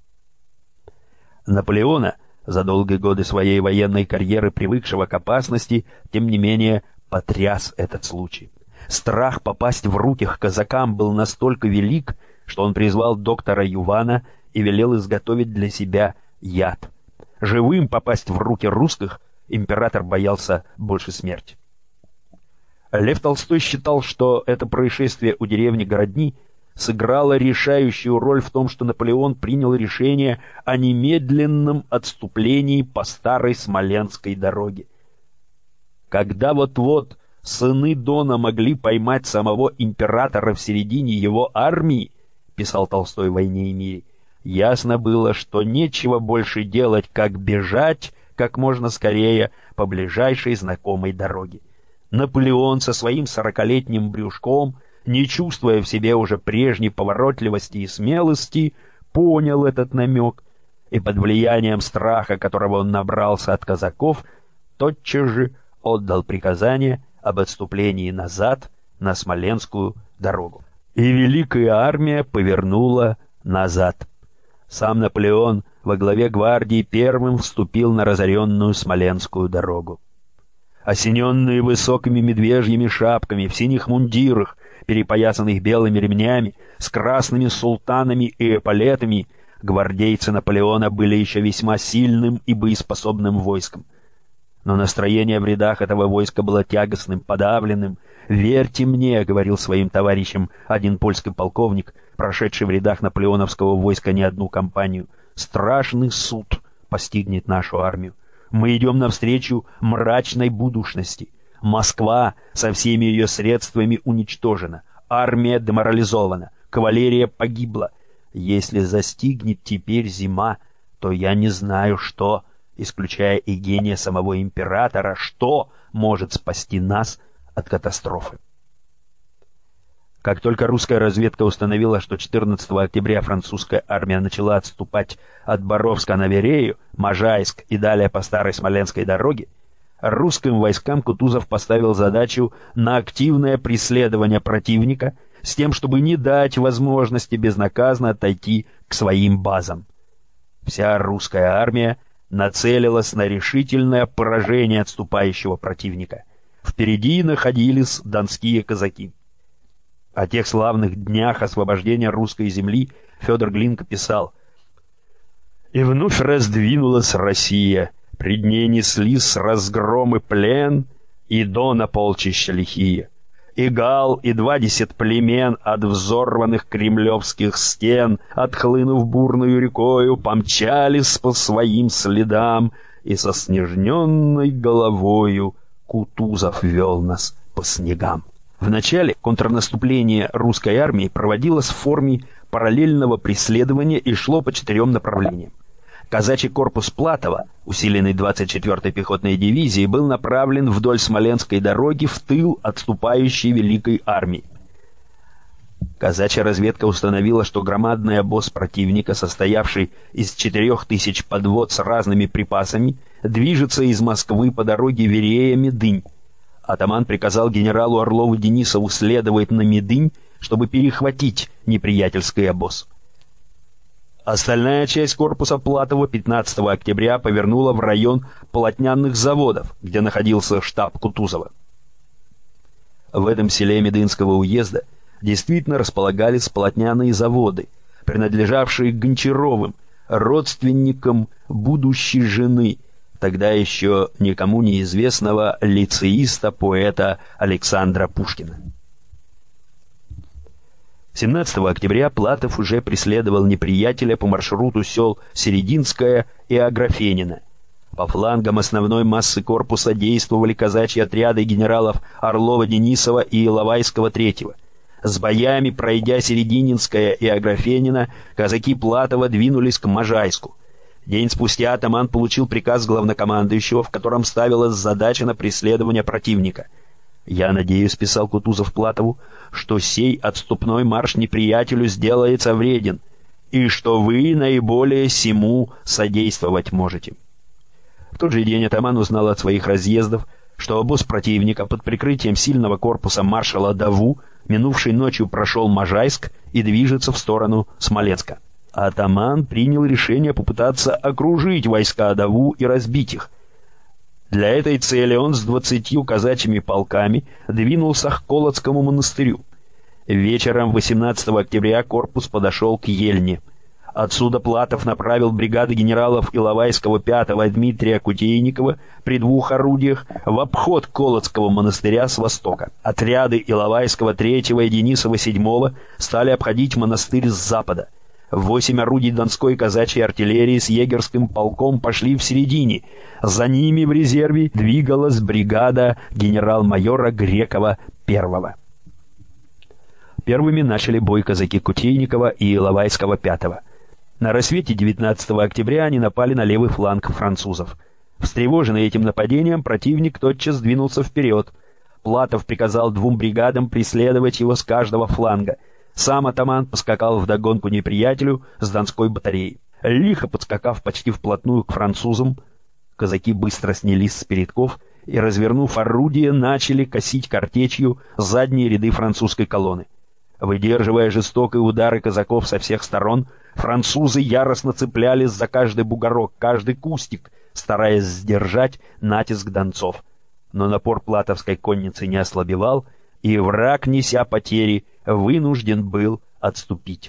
Наполеона, за долгие годы своей военной карьеры, привыкшего к опасности, тем не менее потряс этот случай. Страх попасть в руки к казакам был настолько велик, что он призвал доктора Ювана и велел изготовить для себя яд. Живым попасть в руки русских император боялся больше смерти. Лев Толстой считал, что это происшествие у деревни Городни сыграло решающую роль в том, что Наполеон принял решение о немедленном отступлении по старой Смоленской дороге. Когда вот-вот сыны Дона могли поймать самого императора в середине его армии, писал Толстой в «Войне и мире», ясно было, что нечего больше делать, как бежать как можно скорее по ближайшей знакомой дороге. Наполеон со своим сорокалетним брюшком, не чувствуя в себе уже прежней поворотливости и смелости, понял этот намек и под влиянием страха, которого он набрался от казаков, тотчас же отдал приказание об отступлении назад на Смоленскую дорогу. И великая армия повернула назад. Сам Наполеон во главе гвардии первым вступил на разоренную Смоленскую дорогу. Осененные высокими медвежьими шапками, в синих мундирах, перепоясанных белыми ремнями, с красными султанами и эполетами, гвардейцы Наполеона были еще весьма сильным и боеспособным войском. Но настроение в рядах этого войска было тягостным, подавленным. «Верьте мне», — говорил своим товарищам один польский полковник, прошедший в рядах наполеоновского войска не одну кампанию, «страшный суд постигнет нашу армию. Мы идем навстречу мрачной будущности. Москва со всеми ее средствами уничтожена, армия деморализована, кавалерия погибла. Если застигнет теперь зима, то я не знаю, что, исключая и гения самого императора, что может спасти нас от катастрофы». Как только русская разведка установила, что четырнадцатого октября французская армия начала отступать от Боровска на Верею, Можайск и далее по старой Смоленской дороге, русским войскам Кутузов поставил задачу на активное преследование противника с тем, чтобы не дать возможности безнаказанно отойти к своим базам. Вся русская армия нацелилась на решительное поражение отступающего противника. Впереди находились донские казаки. О тех славных днях освобождения русской земли Федор Глинка писал: «И вновь раздвинулась Россия, пред ней неслись разгром и плен, и Дона полчища лихие, и гал, и двадцать племен от взорванных кремлевских стен, отхлынув бурную рекою, помчались по своим следам, и со снежненной головою Кутузов вел нас по снегам». Вначале контрнаступление русской армии проводилось в форме параллельного преследования и шло по четырем направлениям. Казачий корпус Платова, усиленный двадцать четвёртой пехотной дивизией, был направлен вдоль Смоленской дороги в тыл отступающей Великой армии. Казачья разведка установила, что громадный обоз противника, состоявший из четырех тысяч подвод с разными припасами, движется из Москвы по дороге Верея-Медынь. Атаман приказал генералу Орлову-Денисову следовать на Медынь, чтобы перехватить неприятельский обоз. Остальная часть корпуса Платова пятнадцатого октября повернула в район полотняных заводов, где находился штаб Кутузова. В этом селе Медынского уезда действительно располагались полотняные заводы, принадлежавшие Гончаровым, родственникам будущей жены, тогда еще никому неизвестного лицеиста-поэта Александра Пушкина. семнадцатого октября Платов уже преследовал неприятеля по маршруту сел Серединское и Аграфенино. По флангам основной массы корпуса действовали казачьи отряды генералов Орлова-Денисова и Иловайского-третьего. С боями, пройдя Середининское и Аграфенино, казаки Платова двинулись к Можайску. День спустя атаман получил приказ главнокомандующего, в котором ставилась задача на преследование противника. «Я надеюсь, — писал Кутузов Платову, — что сей отступной марш неприятелю сделается вреден, и что вы наиболее сему содействовать можете». В тот же день атаман узнал от своих разъездов, что обоз противника под прикрытием сильного корпуса маршала Даву минувшей ночью прошел Можайск и движется в сторону Смоленска. Атаман принял решение попытаться окружить войска Даву и разбить их. Для этой цели он с двадцатью казачьими полками двинулся к Колодскому монастырю. Вечером восемнадцатого октября корпус подошел к Ельне. Отсюда Платов направил бригады генералов Иловайского пятого Дмитрия Кутейникова при двух орудиях в обход Колодского монастыря с востока. Отряды Иловайского третьего и Денисова седьмого стали обходить монастырь с запада. Восемь орудий Донской казачьей артиллерии с егерским полком пошли в середине. За ними в резерве двигалась бригада генерал-майора Грекова первого. Первыми начали бой казаки Кутейникова и Иловайского пятого. На рассвете девятнадцатого октября они напали на левый фланг французов. Встревоженный этим нападением, противник тотчас двинулся вперед. Платов приказал двум бригадам преследовать его с каждого фланга. Сам атаман поскакал вдогонку неприятелю с Донской батареей. Лихо подскакав почти вплотную к французам, казаки быстро снялись с передков и, развернув орудие, начали косить картечью задние ряды французской колонны. Выдерживая жестокие удары казаков со всех сторон, французы яростно цеплялись за каждый бугорок, каждый кустик, стараясь сдержать натиск донцов. Но напор платовской конницы не ослабевал, и враг, неся потери, вынужден был отступить.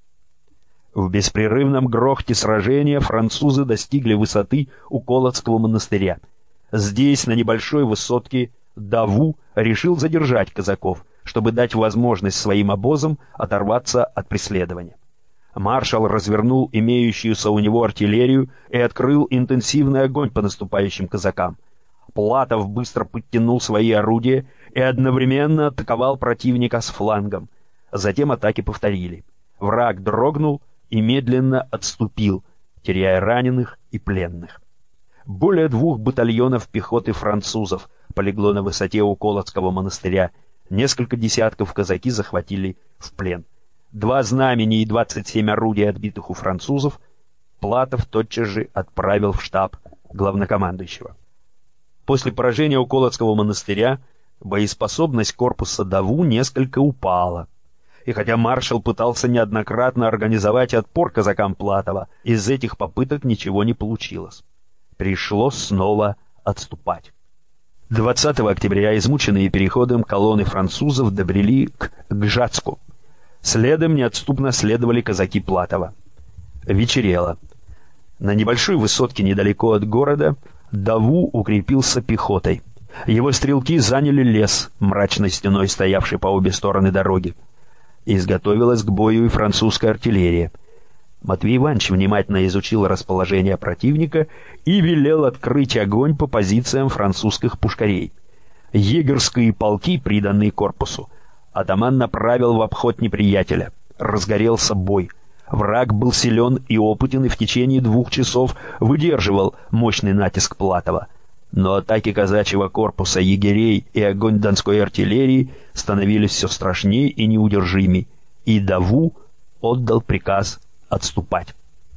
В беспрерывном грохоте сражения французы достигли высоты у Колодского монастыря. Здесь, на небольшой высотке, Даву решил задержать казаков, чтобы дать возможность своим обозам оторваться от преследования. Маршал развернул имеющуюся у него артиллерию и открыл интенсивный огонь по наступающим казакам. Платов быстро подтянул свои орудия и одновременно атаковал противника с флангом. Затем атаки повторили. Враг дрогнул и медленно отступил, теряя раненых и пленных. Более двух батальонов пехоты французов полегло на высоте у Колодского монастыря. Несколько десятков казаки захватили в плен. Два знамени и двадцать семь орудий, отбитых у французов, Платов тотчас же отправил в штаб главнокомандующего. После поражения у Колодского монастыря боеспособность корпуса Даву несколько упала. И хотя маршал пытался неоднократно организовать отпор казакам Платова, из этих попыток ничего не получилось. Пришлось снова отступать. двадцатого октября, измученные переходом, колонны французов добрели к Гжатску. Следом неотступно следовали казаки Платова. Вечерело. На небольшой высотке недалеко от города Даву укрепился пехотой. Его стрелки заняли лес, мрачной стеной стоявший по обе стороны дороги. Изготовилась к бою и французская артиллерия. Матвей Иванович внимательно изучил расположение противника и велел открыть огонь по позициям французских пушкарей. Егерские полки, приданные корпусу, атаман направил в обход неприятеля. Разгорелся бой. Враг был силен и опытен, и в течение двух часов выдерживал мощный натиск Платова. Но атаки казачьего корпуса, егерей и огонь донской артиллерии становились все страшнее и неудержимей, и Даву отдал приказ отступать.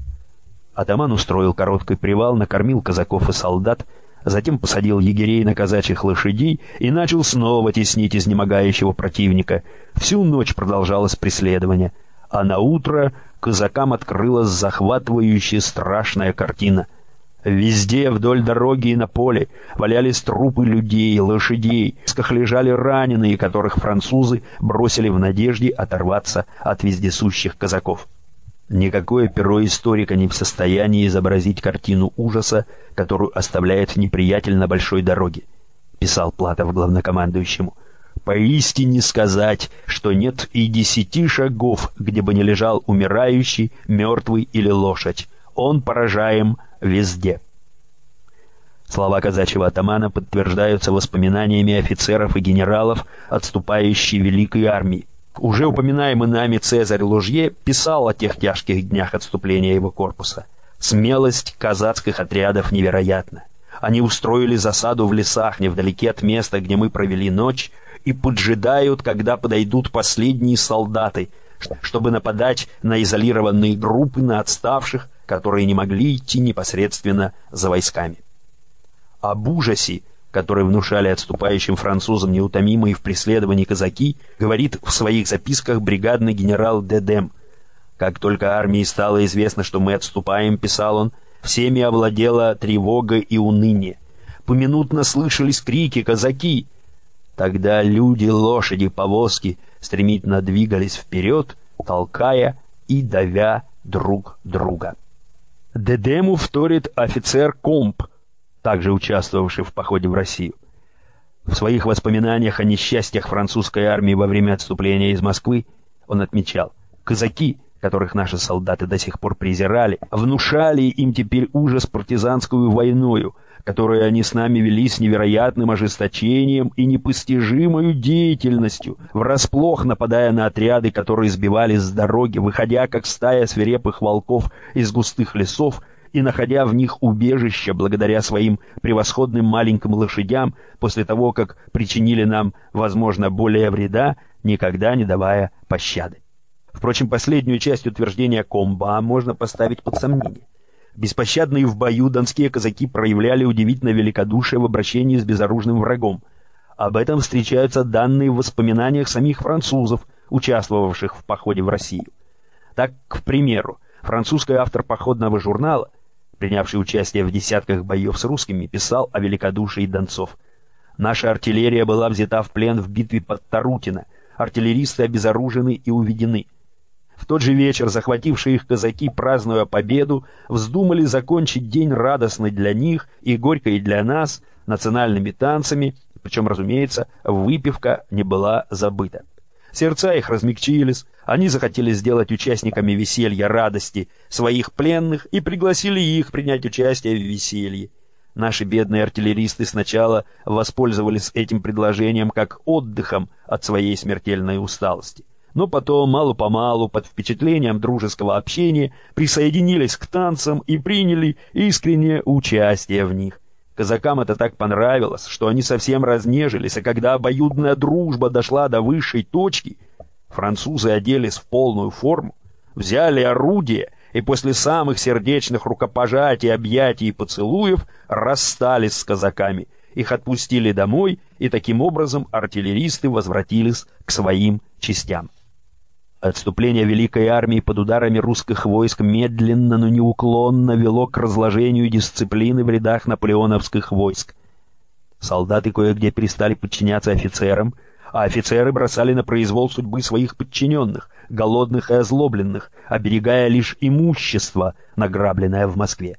Атаман устроил короткий привал, накормил казаков и солдат, затем посадил егерей на казачьих лошадей и начал снова теснить изнемогающего противника. Всю ночь продолжалось преследование, а на утро казакам открылась захватывающая страшная картина. Везде, вдоль дороги и на поле, валялись трупы людей, лошадей, в сках лежали раненые, которых французы бросили в надежде оторваться от вездесущих казаков. Никакое перо историка не в состоянии изобразить картину ужаса, которую оставляет неприятель на большой дороге, писал Платов главнокомандующему. Поистине сказать, что нет и десяти шагов, где бы не лежал умирающий, мертвый или лошадь. Он поражаем везде. Слова казачьего атамана подтверждаются воспоминаниями офицеров и генералов отступающей великой армии. Уже упоминаемый нами Цезарь Лужье писал о тех тяжких днях отступления его корпуса. Смелость казацких отрядов невероятна. Они устроили засаду в лесах, невдалеке от места, где мы провели ночь, и поджидают, когда подойдут последние солдаты, чтобы нападать на изолированные группы, на отставших, которые не могли идти непосредственно за войсками. Об ужасе, который внушали отступающим французам неутомимые в преследовании казаки, говорит в своих записках бригадный генерал Дедем. «Как только армии стало известно, что мы отступаем, — писал он, — всеми овладела тревога и уныние. Поминутно слышались крики «Казаки!». Тогда люди, лошади, повозки стремительно двигались вперед, толкая и давя друг друга». Дедему вторит офицер Комп, также участвовавший в походе в Россию. В своих воспоминаниях о несчастьях французской армии во время отступления из Москвы он отмечал: «Казаки, которых наши солдаты до сих пор презирали, внушали им теперь ужас партизанскую войною, которую они с нами вели с невероятным ожесточением и непостижимою деятельностью, врасплох нападая на отряды, которые сбивались с дороги, выходя как стая свирепых волков из густых лесов и находя в них убежище благодаря своим превосходным маленьким лошадям после того, как причинили нам, возможно, более вреда, никогда не давая пощады». Впрочем, последнюю часть утверждения Комба можно поставить под сомнение. Беспощадные в бою донские казаки проявляли удивительно великодушие в обращении с безоружным врагом. Об этом встречаются данные в воспоминаниях самих французов, участвовавших в походе в Россию. Так, к примеру, французский автор походного журнала, принявший участие в десятках боев с русскими, писал о великодушии донцов. «Наша артиллерия была взята в плен в битве под Тарутино, артиллеристы обезоружены и уведены. В тот же вечер захватившие их казаки, празднуя победу, вздумали закончить день радостный для них и горько и для нас национальными танцами, причем, разумеется, выпивка не была забыта. Сердца их размягчились, они захотели сделать участниками веселья радости своих пленных и пригласили их принять участие в веселье. Наши бедные артиллеристы сначала воспользовались этим предложением как отдыхом от своей смертельной усталости, но потом, мало-помалу, под впечатлением дружеского общения, присоединились к танцам и приняли искреннее участие в них. Казакам это так понравилось, что они совсем разнежились, а когда обоюдная дружба дошла до высшей точки, французы оделись в полную форму, взяли орудия и после самых сердечных рукопожатий, объятий и поцелуев расстались с казаками. Их отпустили домой, и таким образом артиллеристы возвратились к своим частям. Отступление Великой армии под ударами русских войск медленно, но неуклонно вело к разложению дисциплины в рядах наполеоновских войск. Солдаты кое-где перестали подчиняться офицерам, а офицеры бросали на произвол судьбы своих подчиненных, голодных и озлобленных, оберегая лишь имущество, награбленное в Москве.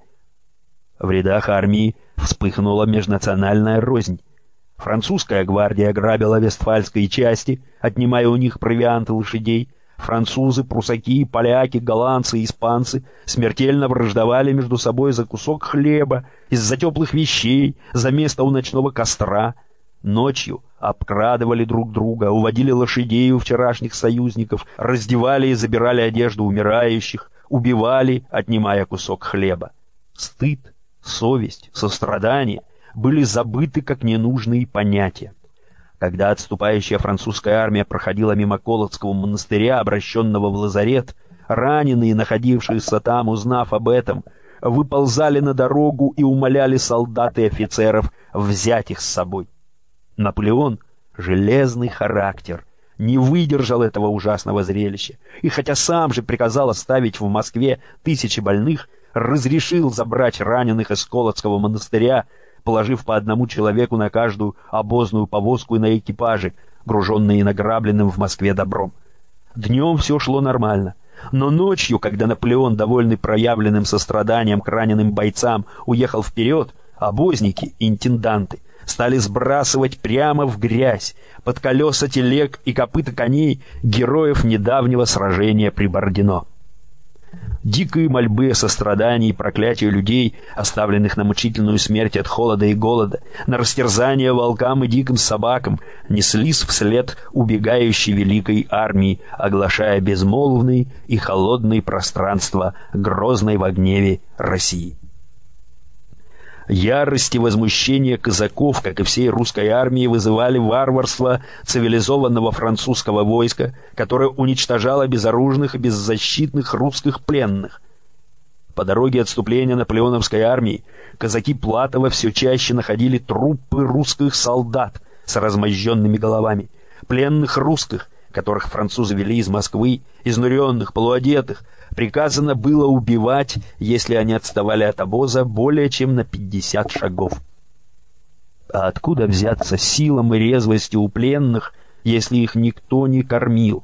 В рядах армии вспыхнула межнациональная рознь. Французская гвардия грабила вестфальские части, отнимая у них провиант и лошадей. Французы, прусаки, поляки, голландцы и испанцы смертельно враждовали между собой за кусок хлеба, из-за теплых вещей, за место у ночного костра. Ночью обкрадывали друг друга, уводили лошадей у вчерашних союзников, раздевали и забирали одежду умирающих, убивали, отнимая кусок хлеба. Стыд, совесть, сострадание были забыты как ненужные понятия. Когда отступающая французская армия проходила мимо Колодского монастыря, обращенного в лазарет, раненые, находившиеся там, узнав об этом, выползали на дорогу и умоляли солдат и офицеров взять их с собой. Наполеон, железный характер, не выдержал этого ужасного зрелища, и хотя сам же приказал оставить в Москве тысячи больных, разрешил забрать раненых из Колодского монастыря, положив по одному человеку на каждую обозную повозку и на экипажи, груженные награбленным в Москве добром. Днем все шло нормально, но ночью, когда Наполеон, довольный проявленным состраданием к раненым бойцам, уехал вперед, обозники, интенданты, стали сбрасывать прямо в грязь, под колеса телег и копыта коней героев недавнего сражения при Бородино. Дикие мольбы о сострадании и проклятию людей, оставленных на мучительную смерть от холода и голода, на растерзание волкам и диким собакам, неслись вслед убегающей великой армии, оглашая безмолвные и холодные пространства грозной во гневе России. Ярость и возмущение казаков, как и всей русской армии, вызывали варварство цивилизованного французского войска, которое уничтожало безоружных и беззащитных русских пленных. По дороге отступления наполеоновской армии казаки Платова все чаще находили трупы русских солдат с размозженными головами, пленных русских, которых французы вели из Москвы, изнуренных, полуодетых. Приказано было убивать, если они отставали от обоза более чем на пятьдесят шагов. А откуда взяться силам и резвости у пленных, если их никто не кормил?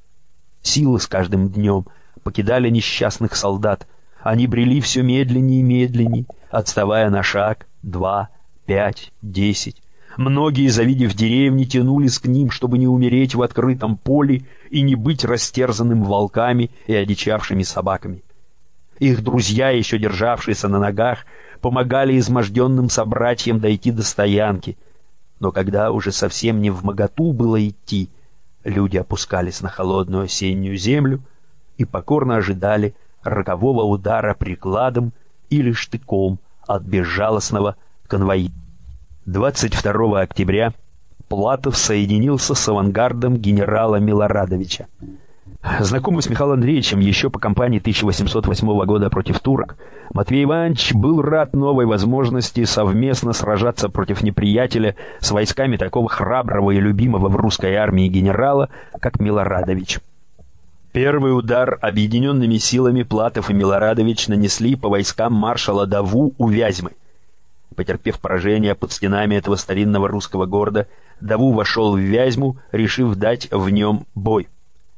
Силы с каждым днем покидали несчастных солдат. Они брели все медленнее и медленнее, отставая на шаг, два, пять, десять. Многие, завидев деревни, тянулись к ним, чтобы не умереть в открытом поле и не быть растерзанным волками и одичавшими собаками. Их друзья, еще державшиеся на ногах, помогали изможденным собратьям дойти до стоянки. Но когда уже совсем не вмоготу было идти, люди опускались на холодную осеннюю землю и покорно ожидали рокового удара прикладом или штыком от безжалостного конвоира. двадцать второго октября Платов соединился с авангардом генерала Милорадовича. Знакомый с Михаилом Андреевичем еще по кампании тысяча восемьсот восьмого года против турок, Матвей Иванович был рад новой возможности совместно сражаться против неприятеля с войсками такого храброго и любимого в русской армии генерала, как Милорадович. Первый удар объединенными силами Платов и Милорадович нанесли по войскам маршала Даву у Вязьмы. Потерпев поражение под стенами этого старинного русского города, Даву вошел в Вязьму, решив дать в нем бой.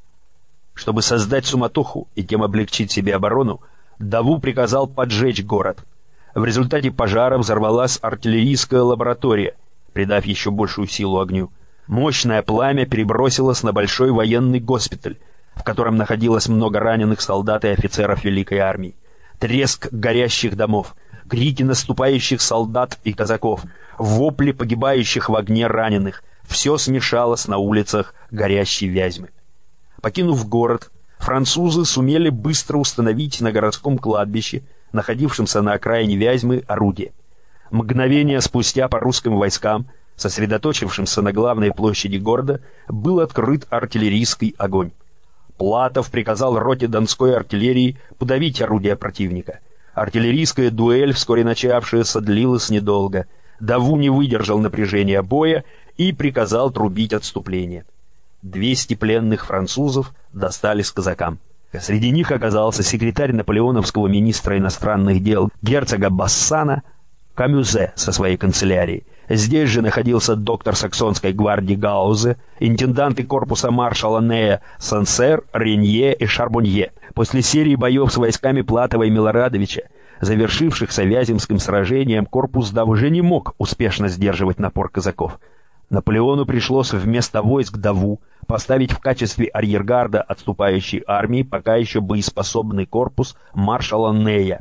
Чтобы создать суматоху и тем облегчить себе оборону, Даву приказал поджечь город. В результате пожара взорвалась артиллерийская лаборатория, придав еще большую силу огню. Мощное пламя перебросилось на большой военный госпиталь, в котором находилось много раненых солдат и офицеров Великой армии. Треск горящих домов, крики наступающих солдат и казаков, вопли погибающих в огне раненых — все смешалось на улицах горящей Вязьмы. Покинув город, французы сумели быстро установить на городском кладбище, находившемся на окраине Вязьмы, орудие. Мгновение спустя по русским войскам, сосредоточившимся на главной площади города, был открыт артиллерийский огонь. Платов приказал роте Донской артиллерии подавить орудия противника. Артиллерийская дуэль, вскоре начавшаяся, длилась недолго. Даву не выдержал напряжения боя и приказал трубить отступление. Двести пленных французов достались казакам. Среди них оказался секретарь наполеоновского министра иностранных дел герцога Бассана Камюзе со своей канцелярией. Здесь же находился доктор саксонской гвардии Гаузе, интенданты корпуса маршала Нея Сансер, Ренье и Шарбонье. После серии боев с войсками Платова и Милорадовича, завершившихся Вяземским сражением, корпус Даву уже не мог успешно сдерживать напор казаков. Наполеону пришлось вместо войск Даву поставить в качестве арьергарда отступающей армии пока еще боеспособный корпус маршала Нея.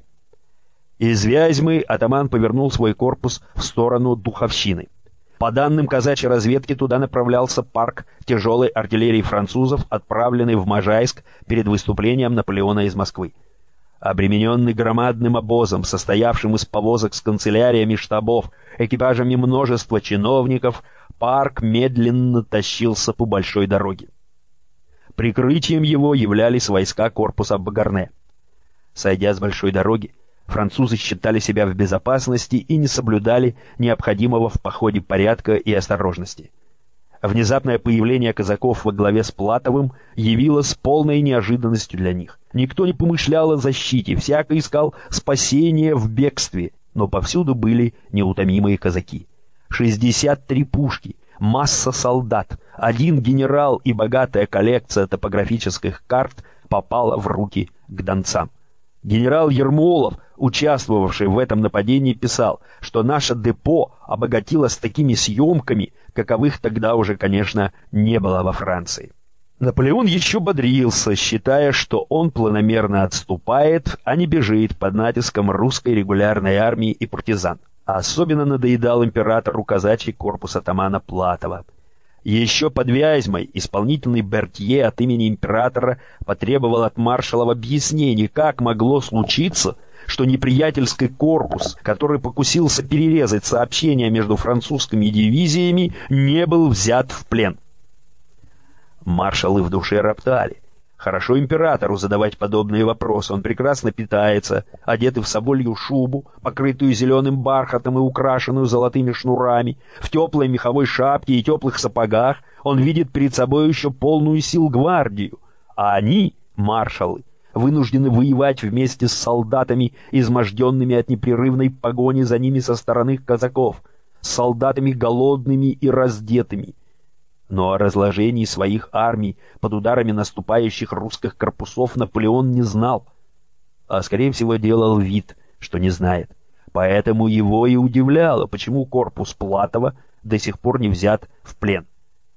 Из Вязьмы атаман повернул свой корпус в сторону Духовщины. По данным казачьей разведки, туда направлялся парк тяжелой артиллерии французов, отправленный в Можайск перед выступлением Наполеона из Москвы. Обремененный громадным обозом, состоявшим из повозок с канцеляриями штабов, экипажами множества чиновников, парк медленно тащился по большой дороге. Прикрытием его являлись войска корпуса Багарне. Сойдя с большой дороги, французы считали себя в безопасности и не соблюдали необходимого в походе порядка и осторожности. Внезапное появление казаков во главе с Платовым явилось полной неожиданностью для них. Никто не помышлял о защите, всяко искал спасения в бегстве, но повсюду были неутомимые казаки. шестьдесят три пушки, масса солдат, один генерал и богатая коллекция топографических карт попала в руки к донцам. Генерал Ермолов, участвовавший в этом нападении, писал, что наше депо обогатилось такими съемками, каковых тогда уже, конечно, не было во Франции. Наполеон еще бодрился, считая, что он планомерно отступает, а не бежит под натиском русской регулярной армии и партизан. А особенно надоедал императору казачий корпус атамана Платова. Еще под Вязьмой исполнительный Бертье от имени императора потребовал от маршалов объяснений, как могло случиться, что неприятельский корпус, который покусился перерезать сообщения между французскими дивизиями, не был взят в плен. Маршалы в душе роптали. Хорошо императору задавать подобные вопросы. Он прекрасно питается, одетый в соболью шубу, покрытую зеленым бархатом и украшенную золотыми шнурами, в теплой меховой шапке и теплых сапогах. Он видит перед собой еще полную сил гвардию, а они, маршалы, вынуждены воевать вместе с солдатами, изможденными от непрерывной погони за ними со стороны казаков, с солдатами голодными и раздетыми. Но о разложении своих армий под ударами наступающих русских корпусов Наполеон не знал, а, скорее всего, делал вид, что не знает. Поэтому его и удивляло, почему корпус Платова до сих пор не взят в плен.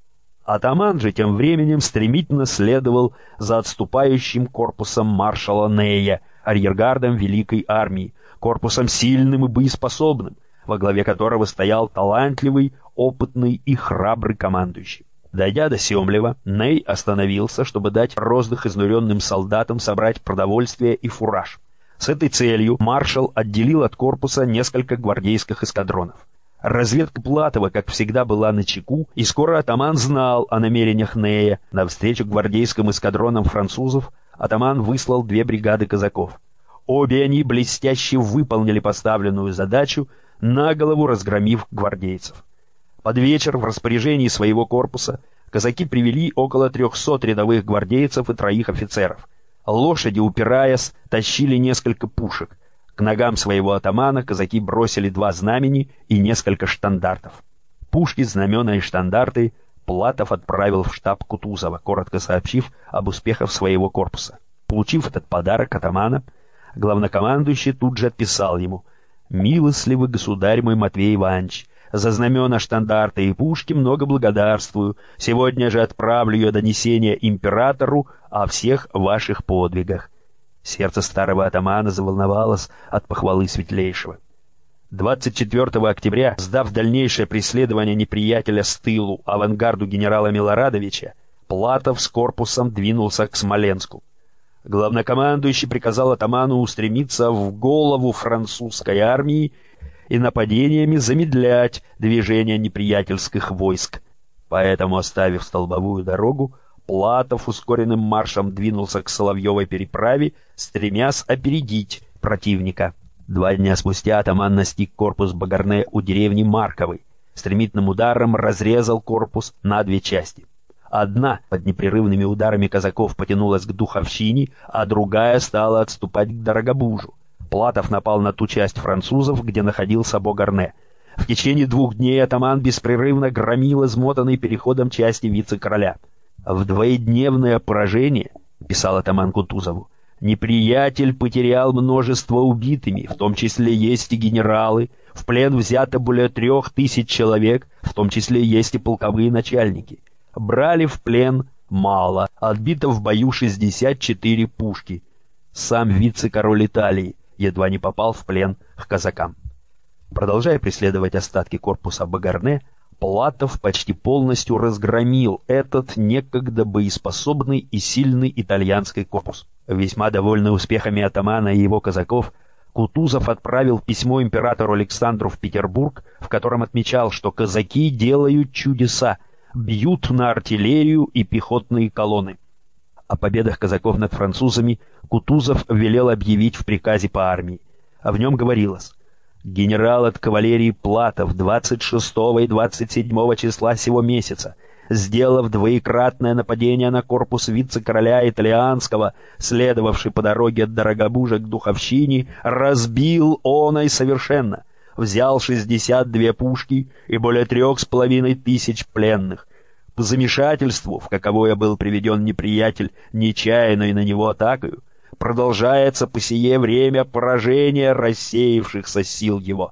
Атаман же тем временем стремительно следовал за отступающим корпусом маршала Нея, арьергардом Великой армии, корпусом сильным и боеспособным, во главе которого стоял талантливый, опытный и храбрый командующий. Дойдя до Семлева, Ней остановился, чтобы дать роздых изнуренным солдатам собрать продовольствие и фураж. С этой целью маршал отделил от корпуса несколько гвардейских эскадронов. Разведка Платова, как всегда, была начеку, и скоро атаман знал о намерениях Нея. Навстречу гвардейским эскадронам французов атаман выслал две бригады казаков. Обе они блестяще выполнили поставленную задачу, на голову разгромив гвардейцев. Под вечер в распоряжении своего корпуса казаки привели около трехсот рядовых гвардейцев и троих офицеров. Лошади, упираясь, тащили несколько пушек. К ногам своего атамана казаки бросили два знамени и несколько штандартов. Пушки, знамена и штандарты Платов отправил в штаб Кутузова, коротко сообщив об успехах своего корпуса. Получив этот подарок атамана, главнокомандующий тут же отписал ему: «Милостливый государь мой Матвей Иванович, за знамена, штандарты и пушки много благодарствую. Сегодня же отправлю я донесение императору о всех ваших подвигах». Сердце старого атамана заволновалось от похвалы светлейшего. двадцать четвёртого октября, сдав дальнейшее преследование неприятеля с тылу авангарду генерала Милорадовича, Платов с корпусом двинулся к Смоленску. Главнокомандующий приказал атаману устремиться в голову французской армии и нападениями замедлять движение неприятельских войск. Поэтому, оставив столбовую дорогу, Платов ускоренным маршем двинулся к Соловьевой переправе, стремясь опередить противника. Два дня спустя атаман настиг корпус Багарне у деревни Марковой. Стремительным ударом разрезал корпус на две части. Одна под непрерывными ударами казаков потянулась к Духовщине, а другая стала отступать к Дорогобужу. Платов напал на ту часть французов, где находился Багарне. В течение двух дней атаман беспрерывно громил измотанный переходом части вице-короля. «В двоедневное поражение, — писал атаман Кутузову, — неприятель потерял множество убитыми, в том числе есть и генералы, в плен взято более трех тысяч человек, в том числе есть и полковые начальники. Брали в плен мало, отбито в бою шестьдесят четыре пушки. Сам вице-король Италии едва не попал в плен к казакам». Продолжая преследовать остатки корпуса Багарне, Платов почти полностью разгромил этот некогда боеспособный и сильный итальянский корпус. Весьма довольный успехами атамана и его казаков, Кутузов отправил письмо императору Александру в Петербург, в котором отмечал, что казаки делают чудеса, бьют на артиллерию и пехотные колонны. О победах казаков над французами Кутузов велел объявить в приказе по армии. А в нем говорилось: «Генерал от кавалерии Платов двадцать шестого и двадцать седьмого числа сего месяца, сделав двоекратное нападение на корпус вице-короля итальянского, следовавший по дороге от Дорогобужа к Духовщине, разбил оной совершенно, взял шестьдесят две пушки и более трех с половиной тысяч пленных. По замешательству, в каковое был приведен неприятель нечаянной на него атакою, продолжается по сие время поражение рассеявшихся сил его.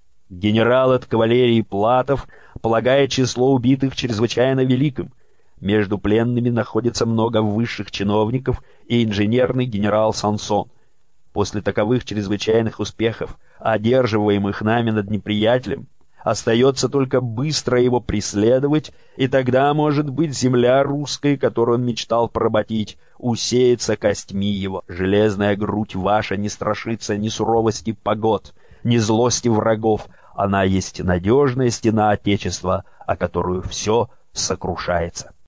Генерал от кавалерии Платов полагает число убитых чрезвычайно великим. Между пленными находится много высших чиновников и инженерный генерал Сансон. После таковых чрезвычайных успехов, одерживаемых нами над неприятелем, Остается только быстро его преследовать, и тогда, может быть, земля русская, которую он мечтал поработить, усеется костьми его. Железная грудь ваша не страшится ни суровости погод, ни злости врагов. Она есть надежная стена Отечества, о которую все сокрушается.